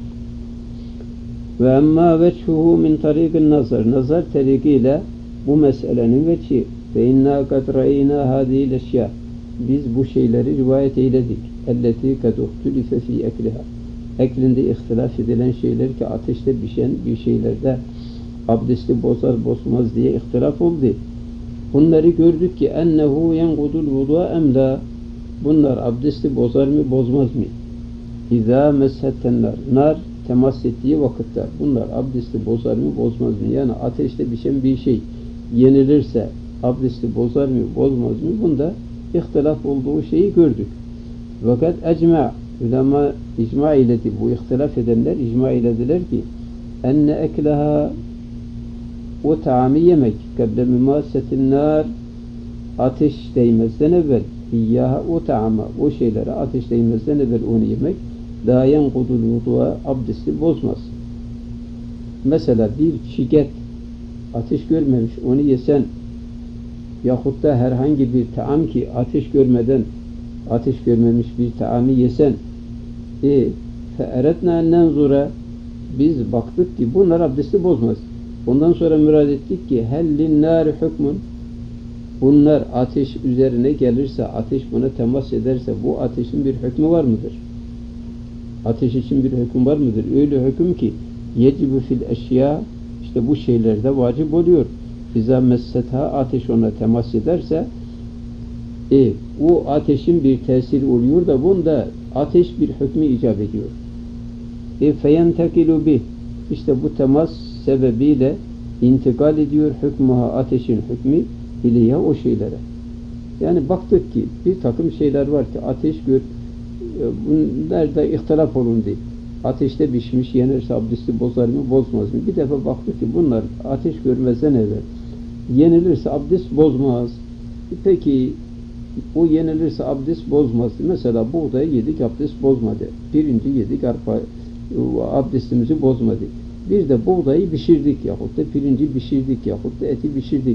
Ve emmâ veçhuhu min tarikil nazar terikiyle bu meselenin veçi. Fe inna kad ra'ina hâzîl eşyâ, biz bu şeyleri rivayet eyledik. Elleti kad uhtulife fî ekliha, eklinde ihtilaf edilen şeyler ki ateşte pişen bir şeylerde abdesti bozar bozmaz diye ihtilaf oldu. Bunları gördük ki ennehu yenqudul vudu'a emla, bunlar abdesti bozar mı bozmaz mı? İzâ meshetten nar temas ettiği vakitte bunlar abdesti bozar mı bozmaz mı? Yani ateşte pişen bir şey yenilirse abdesti bozar mı bozmaz mı? Bunda ihtilaf olduğu şeyi gördük. Fakat ecma, Ulema icma eyledi. Bu ihtilaf edenler icma eylediler ki enne ekleha o taamı yemek kable mümassetin nar ateş değmezden evvel iyyaha o taama o şeylere ateş değmezden evvel onu yemek la yenkudul vudu'a abdesti bozmaz. Mesela bir şiget ateş görmemiş onu yesen yahut da herhangi bir taam ki ateş görmeden ateş görmemiş bir taamı yesen fe'eretna nenzura biz baktık ki bunlar abdesti bozmaz. Ondan sonra murad ettik ki hellin nâri hükmün bunlar ateş üzerine gelirse ateş buna temas ederse bu ateşin bir hükmü var mıdır? Ateş için bir hüküm var mıdır? Öyle hüküm ki yecibü fil eşya işte bu şeylerde vacip oluyor. İzâ messetha ateş ona temas ederse o ateşin bir tesiri oluyor da bunda ateş bir hükmü icap ediyor. Feyentekilu bih işte bu temas sebebiyle intikal ediyor hükmüha ateşin hükmü ileyha o şeylere. Yani baktık ki bir takım şeyler var ki ateş bunlarda ihtilaf olundu. Ateşte pişmiş yenirse abdesti bozar mı bozmaz mı? Bir defa baktık ki bunlar ateş görmezden evvel yenilirse abdest bozmaz. Peki o yenilirse abdest bozmaz. Mesela buğdayı yedik abdest bozmadı. Pirinci yedik abdestimizi bozmadı. Bir de buğdayı pişirdik yahut da pirinci pişirdik yahut da eti pişirdik.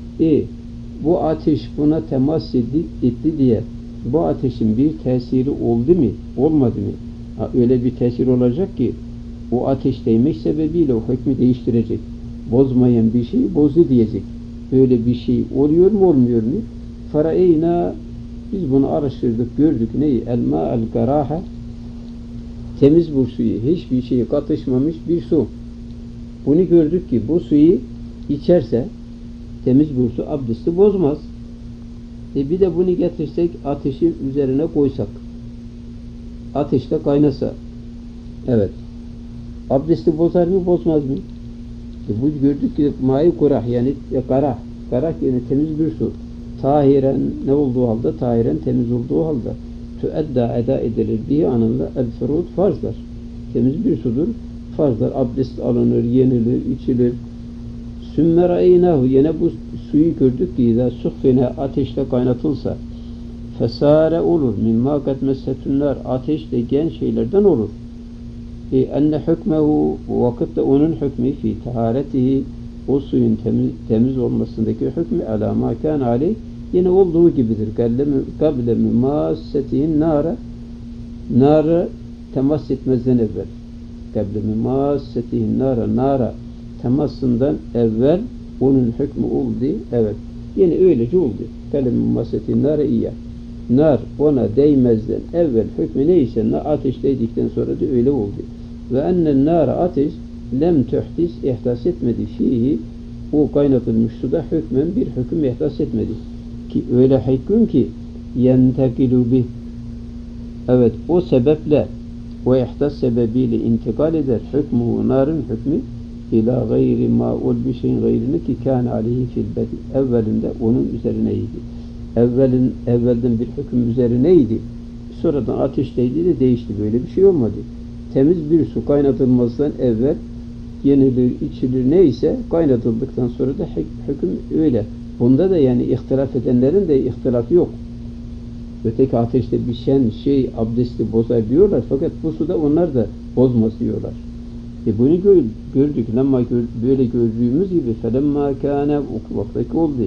Bu ateş buna temas etti diye bu ateşin bir tesiri oldu mu? Olmadı mı? Öyle bir tesir olacak ki o ateş değmek sebebiyle o hükmü değiştirecek. Bozmayan bir şeyi bozdu diyecek. Böyle bir şey oluyor mu olmuyor mu? Fara'eyna biz bunu araştırdık gördük neyi? Elma el garaha temiz bu suyu hiçbir şeye katışmamış bir su. Bunu gördük ki bu suyu içerse temiz bir su abdesti bozmaz. Bir de bunu getirsek ateşi üzerine koysak ateşte kaynasa evet abdesti bozar mı bozmaz mı? Bu gördük ki mai kurah yani karah yani temiz bir su tahiren ne olduğu halde tahiren temiz olduğu halde eda edilir diye anında el furud farzlar. Temiz bir sudur. Farzlar abdest alınır, yenilir, içilir. Sümme ra'eynahu yine bu suyu gördük ki izâ suhfine ateşte kaynatılsa fesâre olur. Mimma kad messetünler ateşte gen şeylerden olur. Enne hükmehu vakitte onun hükmü fi taharetihi o suyun temiz olmasındaki hükmü alâ mâ kâne aleyh yine olduğu gibidir. Kable mümassetihin nara temas etmezden evvel. Kable mümassetihin nara temasından evvel onun hükmü oldu. Evet. Yine öylece oldu. Kable mümassetihin nara iyyah. Nar ona değmezden evvel hükmü neyse ateş değdikten sonra da öyle oldu. Ve ennen nara ateş lem tuhdis ihdas etmedi fihi o kaynatılmış suda hükmen bir hüküm ihdas etmedi. Ki öyle hüküm ki yentekilu bih evet o sebeple o ihdas sebebiyle intikal eder hükmü narın hükmü ila gayri ma ol bir şeyin gayrını ki kâne aleyhi fil bedi evvelinde onun üzerineydi. Evvelden bir hüküm üzerineydi. Sonradan ateşteydi de değişti. Böyle bir şey olmadı. Temiz bir su kaynatılmazdan evvel yenilir, içilir neyse kaynatıldıktan sonra da hüküm öyle. Bunda da yani ihtilaf edenlerin de ihtilafı yok. Öteki ateşte pişen şey abdesti bozar diyorlar fakat bu suda onlar da bozmaz diyorlar. Bunu gördük. Lemma böyle gördüğümüz gibi felemma kâne vaktaki oldu.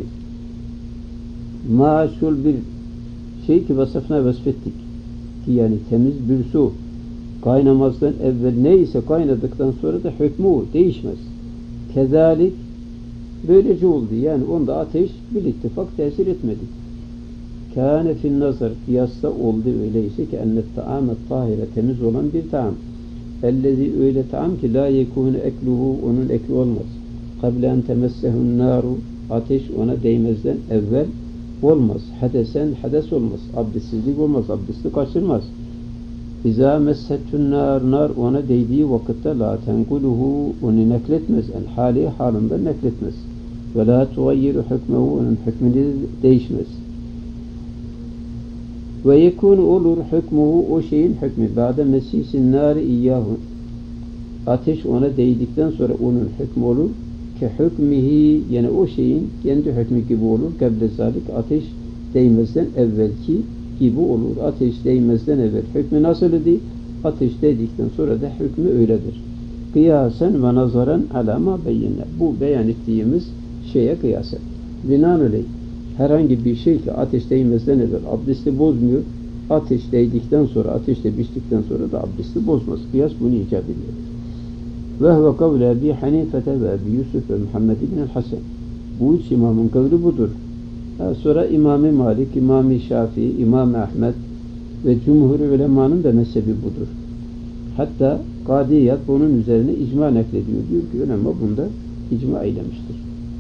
Maşul bir şey ki vasıfına vasfettik. Ki yani temiz bir su kaynamazdan evvel neyse kaynadıktan sonra da hükmü değişmez. Kezalik böylece oldu. Yani onda ateş bir ittifak tesir etmedi. Kâne fin nazar kıyasla oldu öyleyse ki ennet ta'amet tahire temiz olan bir ta'am. Ellezi öyle ta'am ki la yekûne ekluhu onun ekli olmaz. Kable en temessehun naru ateş ona değmezden evvel olmaz. Hadesen hades olmaz. Abdestsizlik olmaz. Abdesti kaçırmaz. İzâ messettün nar ona değdiği vakitte la tenkuluhu onu nekletmez. En hali halinde nekletmez. Ve la tugayyiru hükmehu onun hükmünü değişmez. Ve yekunu olur hükmuhu o şeyin hükmü. Ba'de mesisin nari iyyahu. Ateş ona değdikten sonra onun hükmü olur. Ki hükmihi yani o şeyin kendi hükmü gibi olur. Keble zalik ateş değmezden evvelki gibi olur. Ateş değmezden evvel hükmü nasıl idi? Ateş değdikten sonra da hükmü öyledir. Kıyasen ve nazaran alama beyyene. Bu beyan ettiğimiz şeye kıyasen. Binaenaleyh herhangi bir şey ki ateş değmezden evvel abdesti bozmuyor. Ateş değdikten sonra, ateşte piştikten sonra da abdesti bozmaz. Kıyas bunu icap ediyor. Ve huve kavle Ebi Hanifete ve Ebi Yusuf ve Muhammed İbn Hasan. Bu üç imamın kavli budur. Sonra İmam-ı Malik, İmam-ı Şafii, İmam-ı Ahmed ve cumhur ulemanın da mezhebi budur. Hatta Kadiyat bunun üzerine icma naklediyor. Diyor ki ulema bunda icma eylemiştir.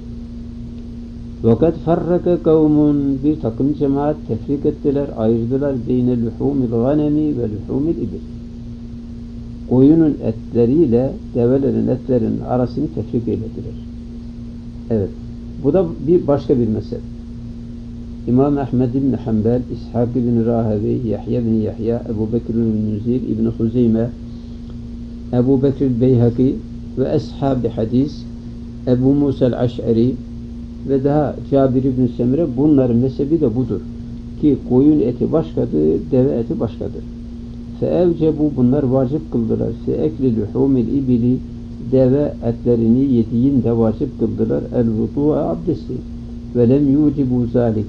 Fakat farraka kavmun bir takım cemaat tefrik ettiler, ayırdılar beyne luhumil ganemi ve luhumil ibil. Koyunun etleriyle develerin etlerinin arasını tefrik eylediler. Evet. Bu da başka bir mezhep. İmam Ahmed İbn Hanbel, İshak İbn Rahavi, Yahya İbn Yahya, Ebu Bekir İbn Nuzir, İbn Huzeyme, Ebu Bekir Beyhaki ve Ashab-ı Hadis, Ebu Musa el-Aş'ari ve daha Cabir İbn Semre, bunların mezhebi de budur. Ki koyun eti başkadır, deve eti başkadır. Feevcebu bunlar vacip kıldılar. Feekli luhumil ibili deve etlerini yediğinde vacip kıldılar. El-vudu'a abdesti. Ve lem yucibu zalik.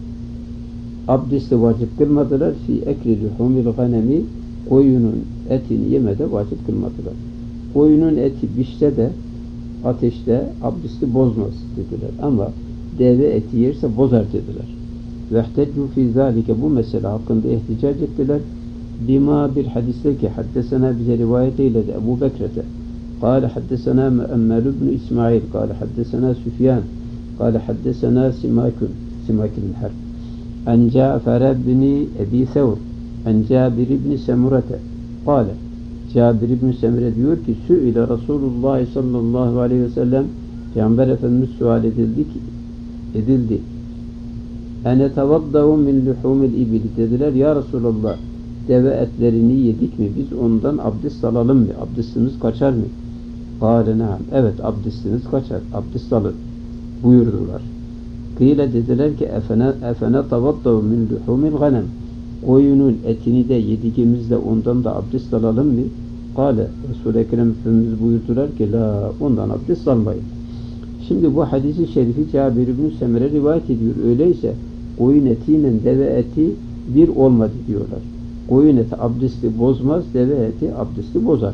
Abdesti vacip kılmadılar. Fi ekli luhumil ganemi koyunun etini yemede vacip kılmadılar. Koyunun eti pişse de ateşte abdesti bozmaz dediler. Ama deve eti yerse bozar dediler. Vehteccu fi zalike bu mesele hakkında ihticac ettiler. Bima bir hadiste ki haddesena bize rivayet eyledi Ebu Bekret'e. Kâle haddesena Müemmel ibn İsmail. Kâle haddesena Süfyan. Kâle haddesena Simakun Harb. An Cafer ibn Ebi Thawr. An Cabir ibn Semurete. Kâle Cabir ibn Semure diyor ki Sü'ile Resulullah sallallahu aleyhi ve sellem Peygamber Efendimiz sual edildi. Ene tevaddau min luhumil ibili dediler ya Resulallah deve etlerini yedik mi biz ondan abdest alalım mı? Abdestimiz kaçar mı? Kâle naam. Evet abdestiniz kaçar. Abdest alın. Buyurdular. Kıyle dediler ki efene tevaddau min luhumil ganem. Koyunun etini de yediğimizde ondan da abdest alalım mı? Kâle Resul-i Ekrem Efendimiz buyurdular ki la ondan abdest almayın. Şimdi bu hadisi şerifi Cabir ibn Semre rivayet ediyor. Öyleyse koyun etiyle deve eti bir olmadı diyorlar. Koyun eti abdesti bozmaz, deve eti abdesti bozar.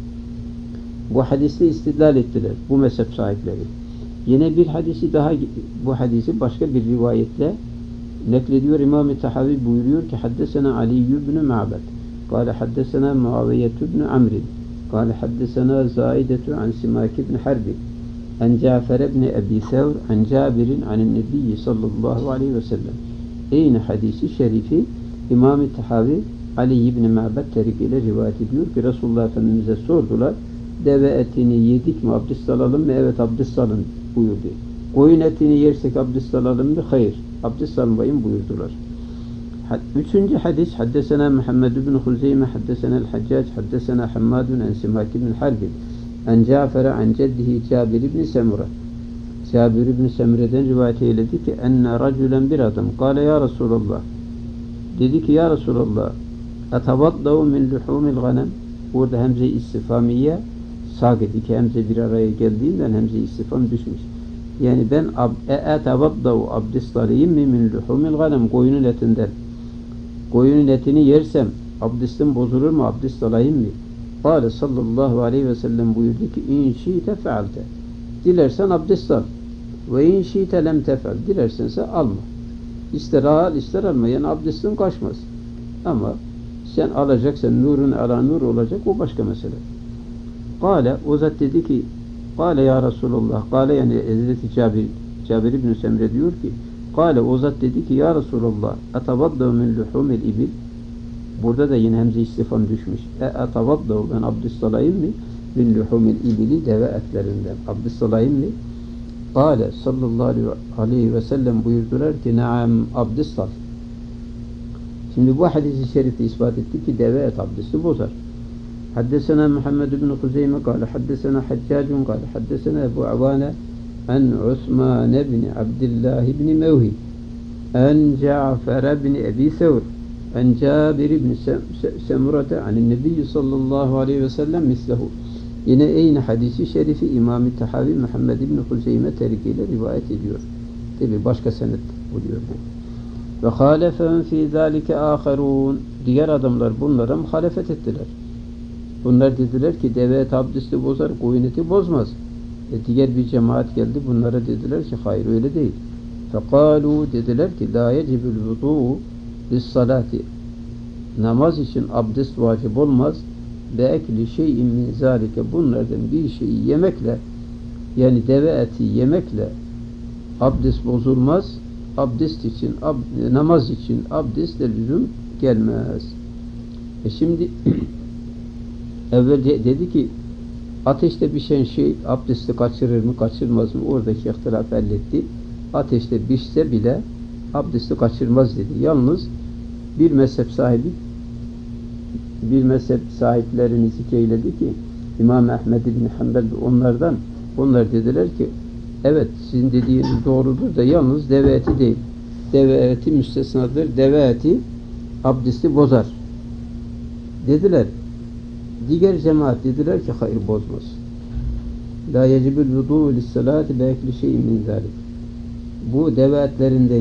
Bu hadiste istidlal ettiler bu mezhep sahipleri. Yine bir hadisi daha, bu hadisi başka bir rivayetle naklediyor. İmam-ı Tahavi buyuruyor ki haddesena Ali ibn Ma'bad kâle haddesena Muaviye ibn Amr kâle haddesena Zaidetu an Simak ibn Harbi an Cafer ibn Ebi Thawr an Cabir'in anin Nebiyyi sallallahu aleyhi ve sellem. Aynı hadisi şerifi İmam-ı Tahavi Ali ibn Ma'bad tarikiyle rivayet ediyor ki Resulullah Efendimiz'e sordular. Deve etini yedik mi abdest alalım mı? Evet abdest alın buyurdu. Koyun etini yersek abdest alalım mı? Hayır. Abdest almayın buyurdular. Üçüncü hadis haddesena Muhammed ibn Huzeyme haddesena el-Haccac haddesena Hammadun en Simak ibn Harbi en Cafer'e en ceddihi Cabir ibn Semure. Cabir ibn Semre'den rivayet eyledi ki enne racülen bir adam kâle ya Resulallah dedi ki ya Resulallah etavaddau min luhumil ganem. Burada hemze-i istifamiye sakit iki hemze bir araya geldiğinden hemze-i istifam düşmüş. Yani ben etavaddau abdest alayım mı min luhumil ganem koyunun etinden. Koyunun etini yersem abdestim bozulur mu? Abdest alayım mı? Kâle sallallahu aleyhi ve sellem buyurdu ki in şi'te fealte. Dilersen abdest al. Ve in şi'te lem tefel. Dilersense alma. İster al ister alma. Yani abdestin kaçmaz. Ama sen alacaksan nurun ala nur olacak o başka mesele. Kâle o zat dedi ki Kâle ya Resulullah. Kâle yani Hazreti Cabir ibn Semre diyor ki Kâle o zat dedi ki ya Resulullah etavaddau min luhumil ibil. Burada da yine hemze istifam düşmüş. Etavaddau ben abdest alayım mı? Min luhumil ibili deve etlerinden. Abdest alayım mı? Kâle sallallahu aleyhi ve sellem buyurdular ki naam abdest al. Şimdi bu hadis-i şerifi ispat etti ki deve et abdesti bozar. Haddesena Muhammed bin Huzeyme kâle haddesena Haccacun kâle haddesena Ebu Avane an Osman bin Abdullah bin Mevhi an Cafer bin Ebi Thawr an Cabir bin Semurata an Nebi sallallahu aleyhi ve sellem mislehu. Yine aynı hadisi şerifi İmam-ı Tahavi Muhammed bin Huzeyme terikiyle rivayet ediyor. Tabi başka senet oluyor bu. Ve halefehum fî zâlike âkharûn. Diğer adamlar bunlara muhalefet ettiler. Bunlar dediler ki deve eti abdesti bozar, koyun eti bozmaz. Diğer bir cemaat geldi. Bunlara dediler ki hayır öyle değil. Fekâlû dediler ki lâ yecibül vudû lissalâti. Namaz için abdest vacip olmaz. Ve ekli şeyin min zâlike. Bunlardan bir şeyi yemekle, yani deve eti yemekle abdest bozulmaz. Abdest için, namaz için abdestle lüzum gelmez. Şimdi evvel dedi ki ateşte pişen şey abdesti kaçırır mı kaçırmaz mı? Oradaki ihtilaf elletti. Ateşte pişse bile abdesti kaçırmaz dedi. Yalnız bir mezhep sahiplerini zikeyledi ki İmam Ahmed bin Hanbel onlar dediler ki evet sizin dediğiniz doğrudur da yalnız deve eti değil. Deve eti müstesnadır. Deve eti abdesti bozar. Dediler. Diğer cemaat dediler ki hayır bozmaz. La yecibül vudu lissalati bekli şeyin min zalik. Bu deve etlerinden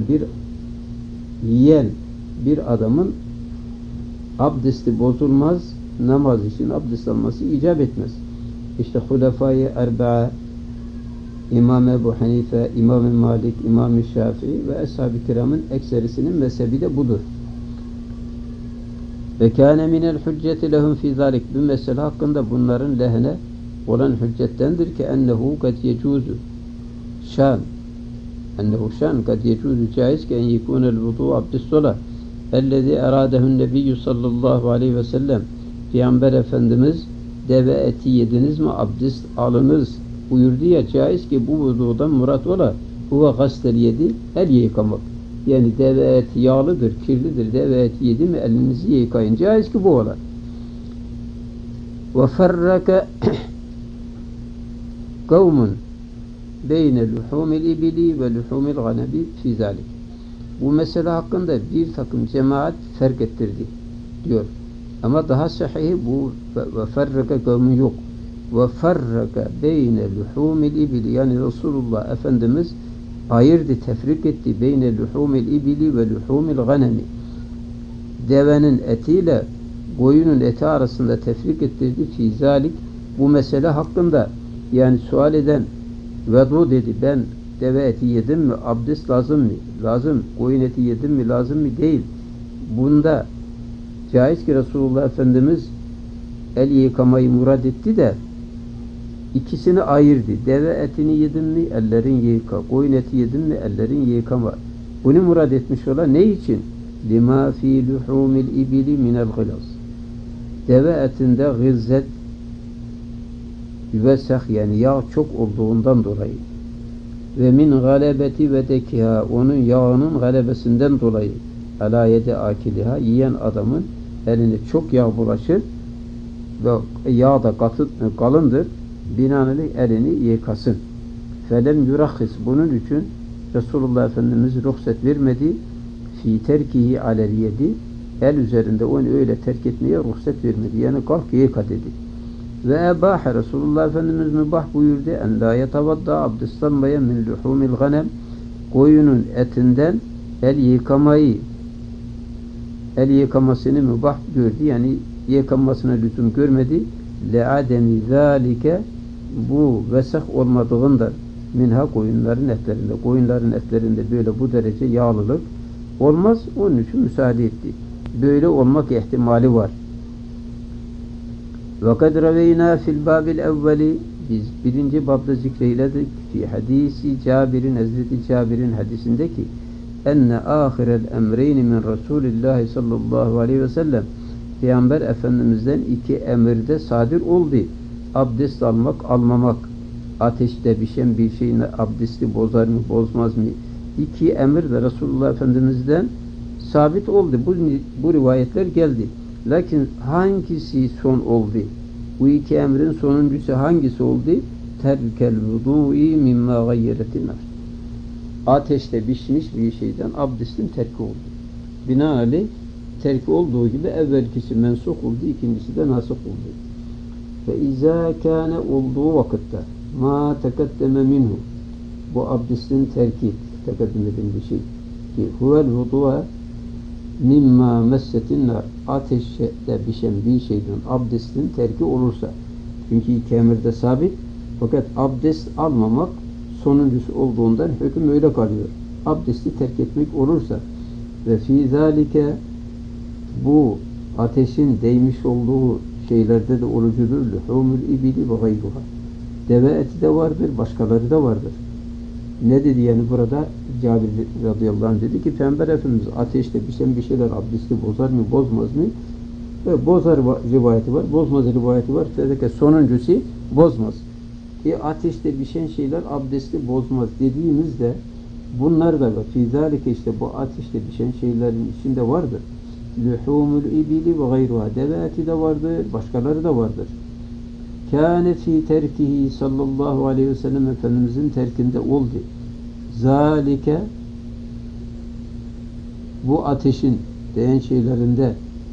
yiyen bir adamın abdesti bozulmaz, namaz için abdest alması icap etmez. İşte Hulefai Erba'a, İmam Ebu Hanife, İmam Malik, İmam Şafii ve Ashab-ı Kiram'ın ekserisinin mezhebi de budur. Ve kâne minel hücceti lehum fî zâlik. Bu mesele hakkında bunların lehine olan hüccettendir ki ennehu kad yecûzü şan kad yecûzü caiz ki en yekûnel vudû abdestolâ ellezî erâdehun nebiyyü sallallahu aleyhi ve sellem. Peygamber Efendimiz deve eti yediniz mi abdest alınız buyurdu ya, caiz ki bu vududan murat ola huve gastel yedi, el yıkamak. Yani deve eti yağlıdır, kirlidir. Deve eti yedi mi elinizi yıkayın. Caiz ki bu ola. Ve ferraka kavmun beyne luhumil ibili ve luhumil ganebi fi zalik. Bu mesele hakkında bir takım cemaat fark ettirdi diyor. Ama daha sahihi bu ve ferraka kavmun yok. Ve ferraka beyne luhumil ibili, yani Resulullah Efendimiz ayırdı, tefrik etti beyne luhumil ibili ve luhumil ganemi. Devenin etiyle koyunun eti arasında tefrik ettirdi fi zalik, bu mesele hakkında. Yani sual eden vedu dedi, ben deve eti yedim mi abdest lazım mı? Lazım. Koyun eti yedim mi lazım mı? Değil. Bunda caiz ki Resulullah Efendimiz el yıkamayı murad etti de İkisini ayırdı. Deve etini yedin mi ellerin yıka. Koyun eti yedin mi ellerin yıkama. Bunu murad etmiş ola. Ne için? Lima fi luhumil ibili minel gılaz. Deve etinde gızzet vesah, yani yağ çok olduğundan dolayı. Ve min galebeti ve dekiha, onun yağının galebesinden dolayı. Ala yedi akiliha, yiyen adamın eline çok yağ bulaşır ve yağ da kalındır. Binaenaleyh elini yıkasın. Felem yurahhis, bunun için Resulullah Efendimiz ruhsat vermedi. Fi terkihi alel yedi, el üzerinde onu öyle terk etmeye ruhsat vermedi. Yani kalk yıka dedi. Ve ebahe, Resulullah Efendimiz mübah buyurdu. En la yetavadda, abdest almaya min luhumil ganem, koyunun etinden el yıkamasını mübah gördü. Yani yıkanmasına lüzum görmedi. Le'ademi zâlike, bu vesah olmadığından, minha koyunların etlerinde. Koyunların etlerinde böyle bu derece yağlılık olmaz. Onun için müsaade etti. Böyle olmak ihtimali var. Ve kad reveyna fil babil evveli, biz birinci babda zikreyledik fi hadisi Cabir'in, Hazreti Cabir'in hadisindeki enne ahirel emreyni min Resulillahi sallallahu aleyhi ve sellem, Peygamber Efendimiz'den iki emirde sadir oldu. Abdest almak, almamak. Ateşte pişen bir şeyin abdesti bozar mı, bozmaz mı? İki emir de Resulullah Efendimiz'den sabit oldu. Bu rivayetler geldi. Lakin hangisi son oldu? Bu iki emrin sonuncusu hangisi oldu? Terkel vudu'i mimma gayyeretin nar. Ateşte pişmiş bir şeyden abdestin terki oldu. Binaenaleyh terki olduğu gibi evvelkisi mensuh oldu, ikincisi de nasih oldu. Ve izâ kâne olduğu vakitte ma tekaddeme minhu, bu abdestin terki, tekaddüm edin bir şey ki huvel vudu'a mimma messetin nar, ateşte pişen bir şeyden abdestin terki olursa, çünkü iki emirde sabit, fakat abdest almamak sonuncusu olduğundan hüküm öyle kalıyor. Abdesti terk etmek olursa ve fî zâlike, bu ateşin değmiş olduğu şeylerde de olucudur. Luhumul ibili ve gayruha. Deve eti de vardır, başkaları da vardır. Ne dedi yani burada? Cabir radıyallahu anh dedi ki Peygamber Efendimiz ateşte pişen bir şeyler abdesti bozar mı, bozmaz mı? Bozar rivayeti var, bozmaz rivayeti var. Fakat sonuncusu bozmaz. Ateşte pişen şeyler abdesti bozmaz dediğimizde bunlar da var. Fizalike, işte bu ateşte pişen şeylerin içinde vardır. Luhumul ibili ve gayruha. Deve eti de vardır, başkaları da vardır. Kâne fî terkihi sallallahu aleyhi ve sellem Efendimizin terkinde oldu. Zalike, bu ateşin değen şeylerinde,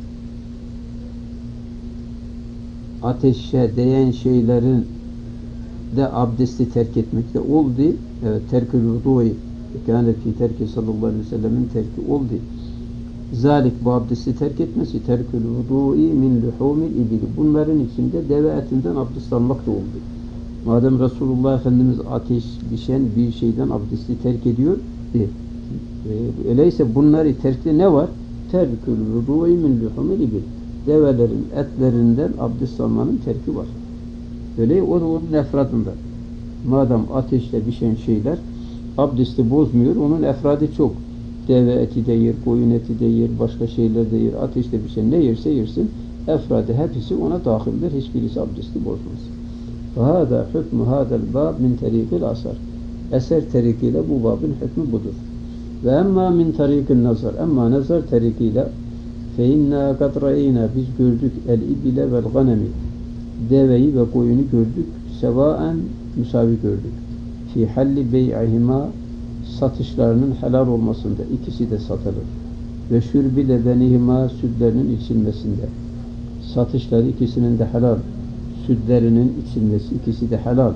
ateşe değen şeylerin de abdesti terk etmekte oldu. Evet, terk-ül vudu'i kâne fî terki sallallahu aleyhi ve sellemin terki oldu. Zalik, bu abdesti terk etmesi, terkül vudu'i min luhumil ibili. Bunların içinde deve etinden abdest almak da oldu. Madem Resulullah Efendimiz ateş pişen bir şeyden abdesti terk ediyor, öyleyse bunları terkte ne var? Terkül vudu'i min luhumil ibili. Develerin etlerinden abdest almanın terki var. Öyle o da onun efradında. Madem ateşte pişen şeyler abdesti bozmuyor, onun efradı çok. Deve eti de yer, koyun eti de yer, başka şeyler de yer, ateşte pişen ne yerse yersin, efradı hepsi ona dahildir, hiçbirisi abdesti bozmaz. فَهَذَا حُكْمُ هَذَا الْبَابِ مِنْ تَرِيقِ الْأَسَرِ. Eser tarikiyle bu babın hükmü budur. Ve emma min tariqin nazar, ama nazar tarikiyle فَاِنَّا قَدْ رَيْنَا, biz gördük el-ibile vel-ganemi, deveyi ve koyunu gördük, sevaen, müsavi gördük. Fi halli bey'ihima, satışlarının helal olmasında, ikisi de satılır. Ve şürbi lebenihima, sütlerinin içilmesinde. Satışları ikisinin de helal. Sütlerinin içilmesi ikisi de helal.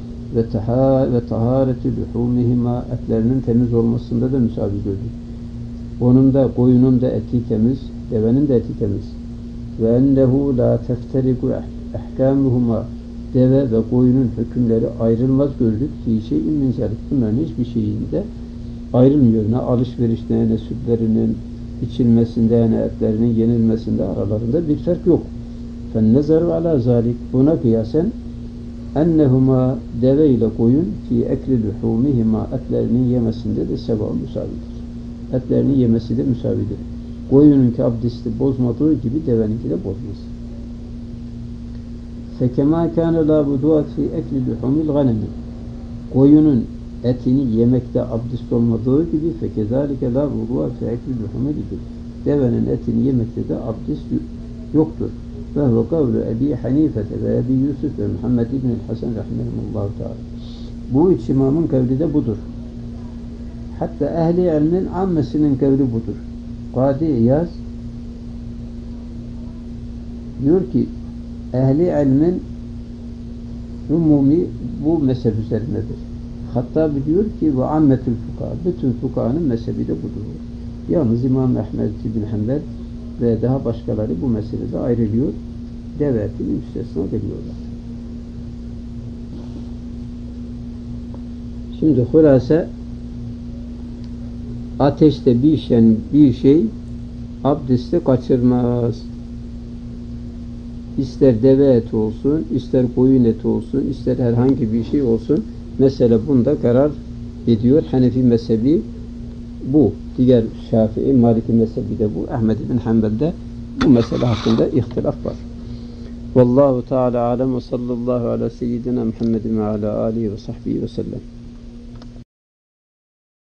Ve tahareti luhumihima, etlerinin temiz olmasında da müsavi gördük. Onun da, koyunun da eti temiz, devenin de eti temiz. Ve ennehu la tefteriku ehkamuhuma, deve ve koyunun hükümleri ayrılmaz gördük. Fi şeyin min zalik, bunların hiçbir şeyinde ayrılmıyor. Ne alışverişte, ne sütlerinin içilmesinde, ne etlerinin yenilmesinde aralarında bir fark yok. فَالنَّزَرُ عَلَى zalik, buna kıyasen ennehuma, deve ile koyun fi ekli luhumihima, etlerinin yemesinde de seva müsavidir. Etlerinin yemesi de müsavidir. Koyununki abdesti bozmadığı gibi deveninki de bozmaz. فَكَمَا كَانَ لَا بُدُوَةْ فِي اَكْلِ لُحُمِ الْغَنَمِ, koyunun etini yemekte abdest olmadığı gibi فَكَذَٰلِكَ لَا بُدُوَةْ فِي اَكْلِ لُحُمِ الْغَنَمِ, devenin etini yemekte de abdest yoktur. وَهُوَ قَوْلُ اَب۪ي حَن۪يفَةَ ve Ebi Yusuf ve Muhammed İbn-i Hasan rahimahumullahu teala. Bu üç imamın kavli de budur. Hatta ehli ilmin ammesinin kavli budur. Kadi İyaz diyor ki ehli ilmin umumi bu mezhep üzerindedir. Hatta diyor ki ve ammetül fukaha, bütün fukahanın mezhebi de budur. Yalnız İmam Ahmed İbn Hanbel ve daha başkaları bu meselede ayrılıyor. Deve etini müstesna ediyorlar. Şimdi hulasa, ateşte pişen bir şey abdesti kaçırmaz. İster deve eti olsun, ister koyun eti olsun, ister herhangi bir şey olsun. Mesela bunda karar ediyor. Hanefi mezhebi bu. Diğer Şafii, Maliki mezhebi de bu. Ahmed bin Hanbel'de bu mesele hakkında ihtilaf var. Vallahu Teala alem ve sallallahu ala seyyidina Muhammedin ve ala alihi ve sahbihi ve sellem.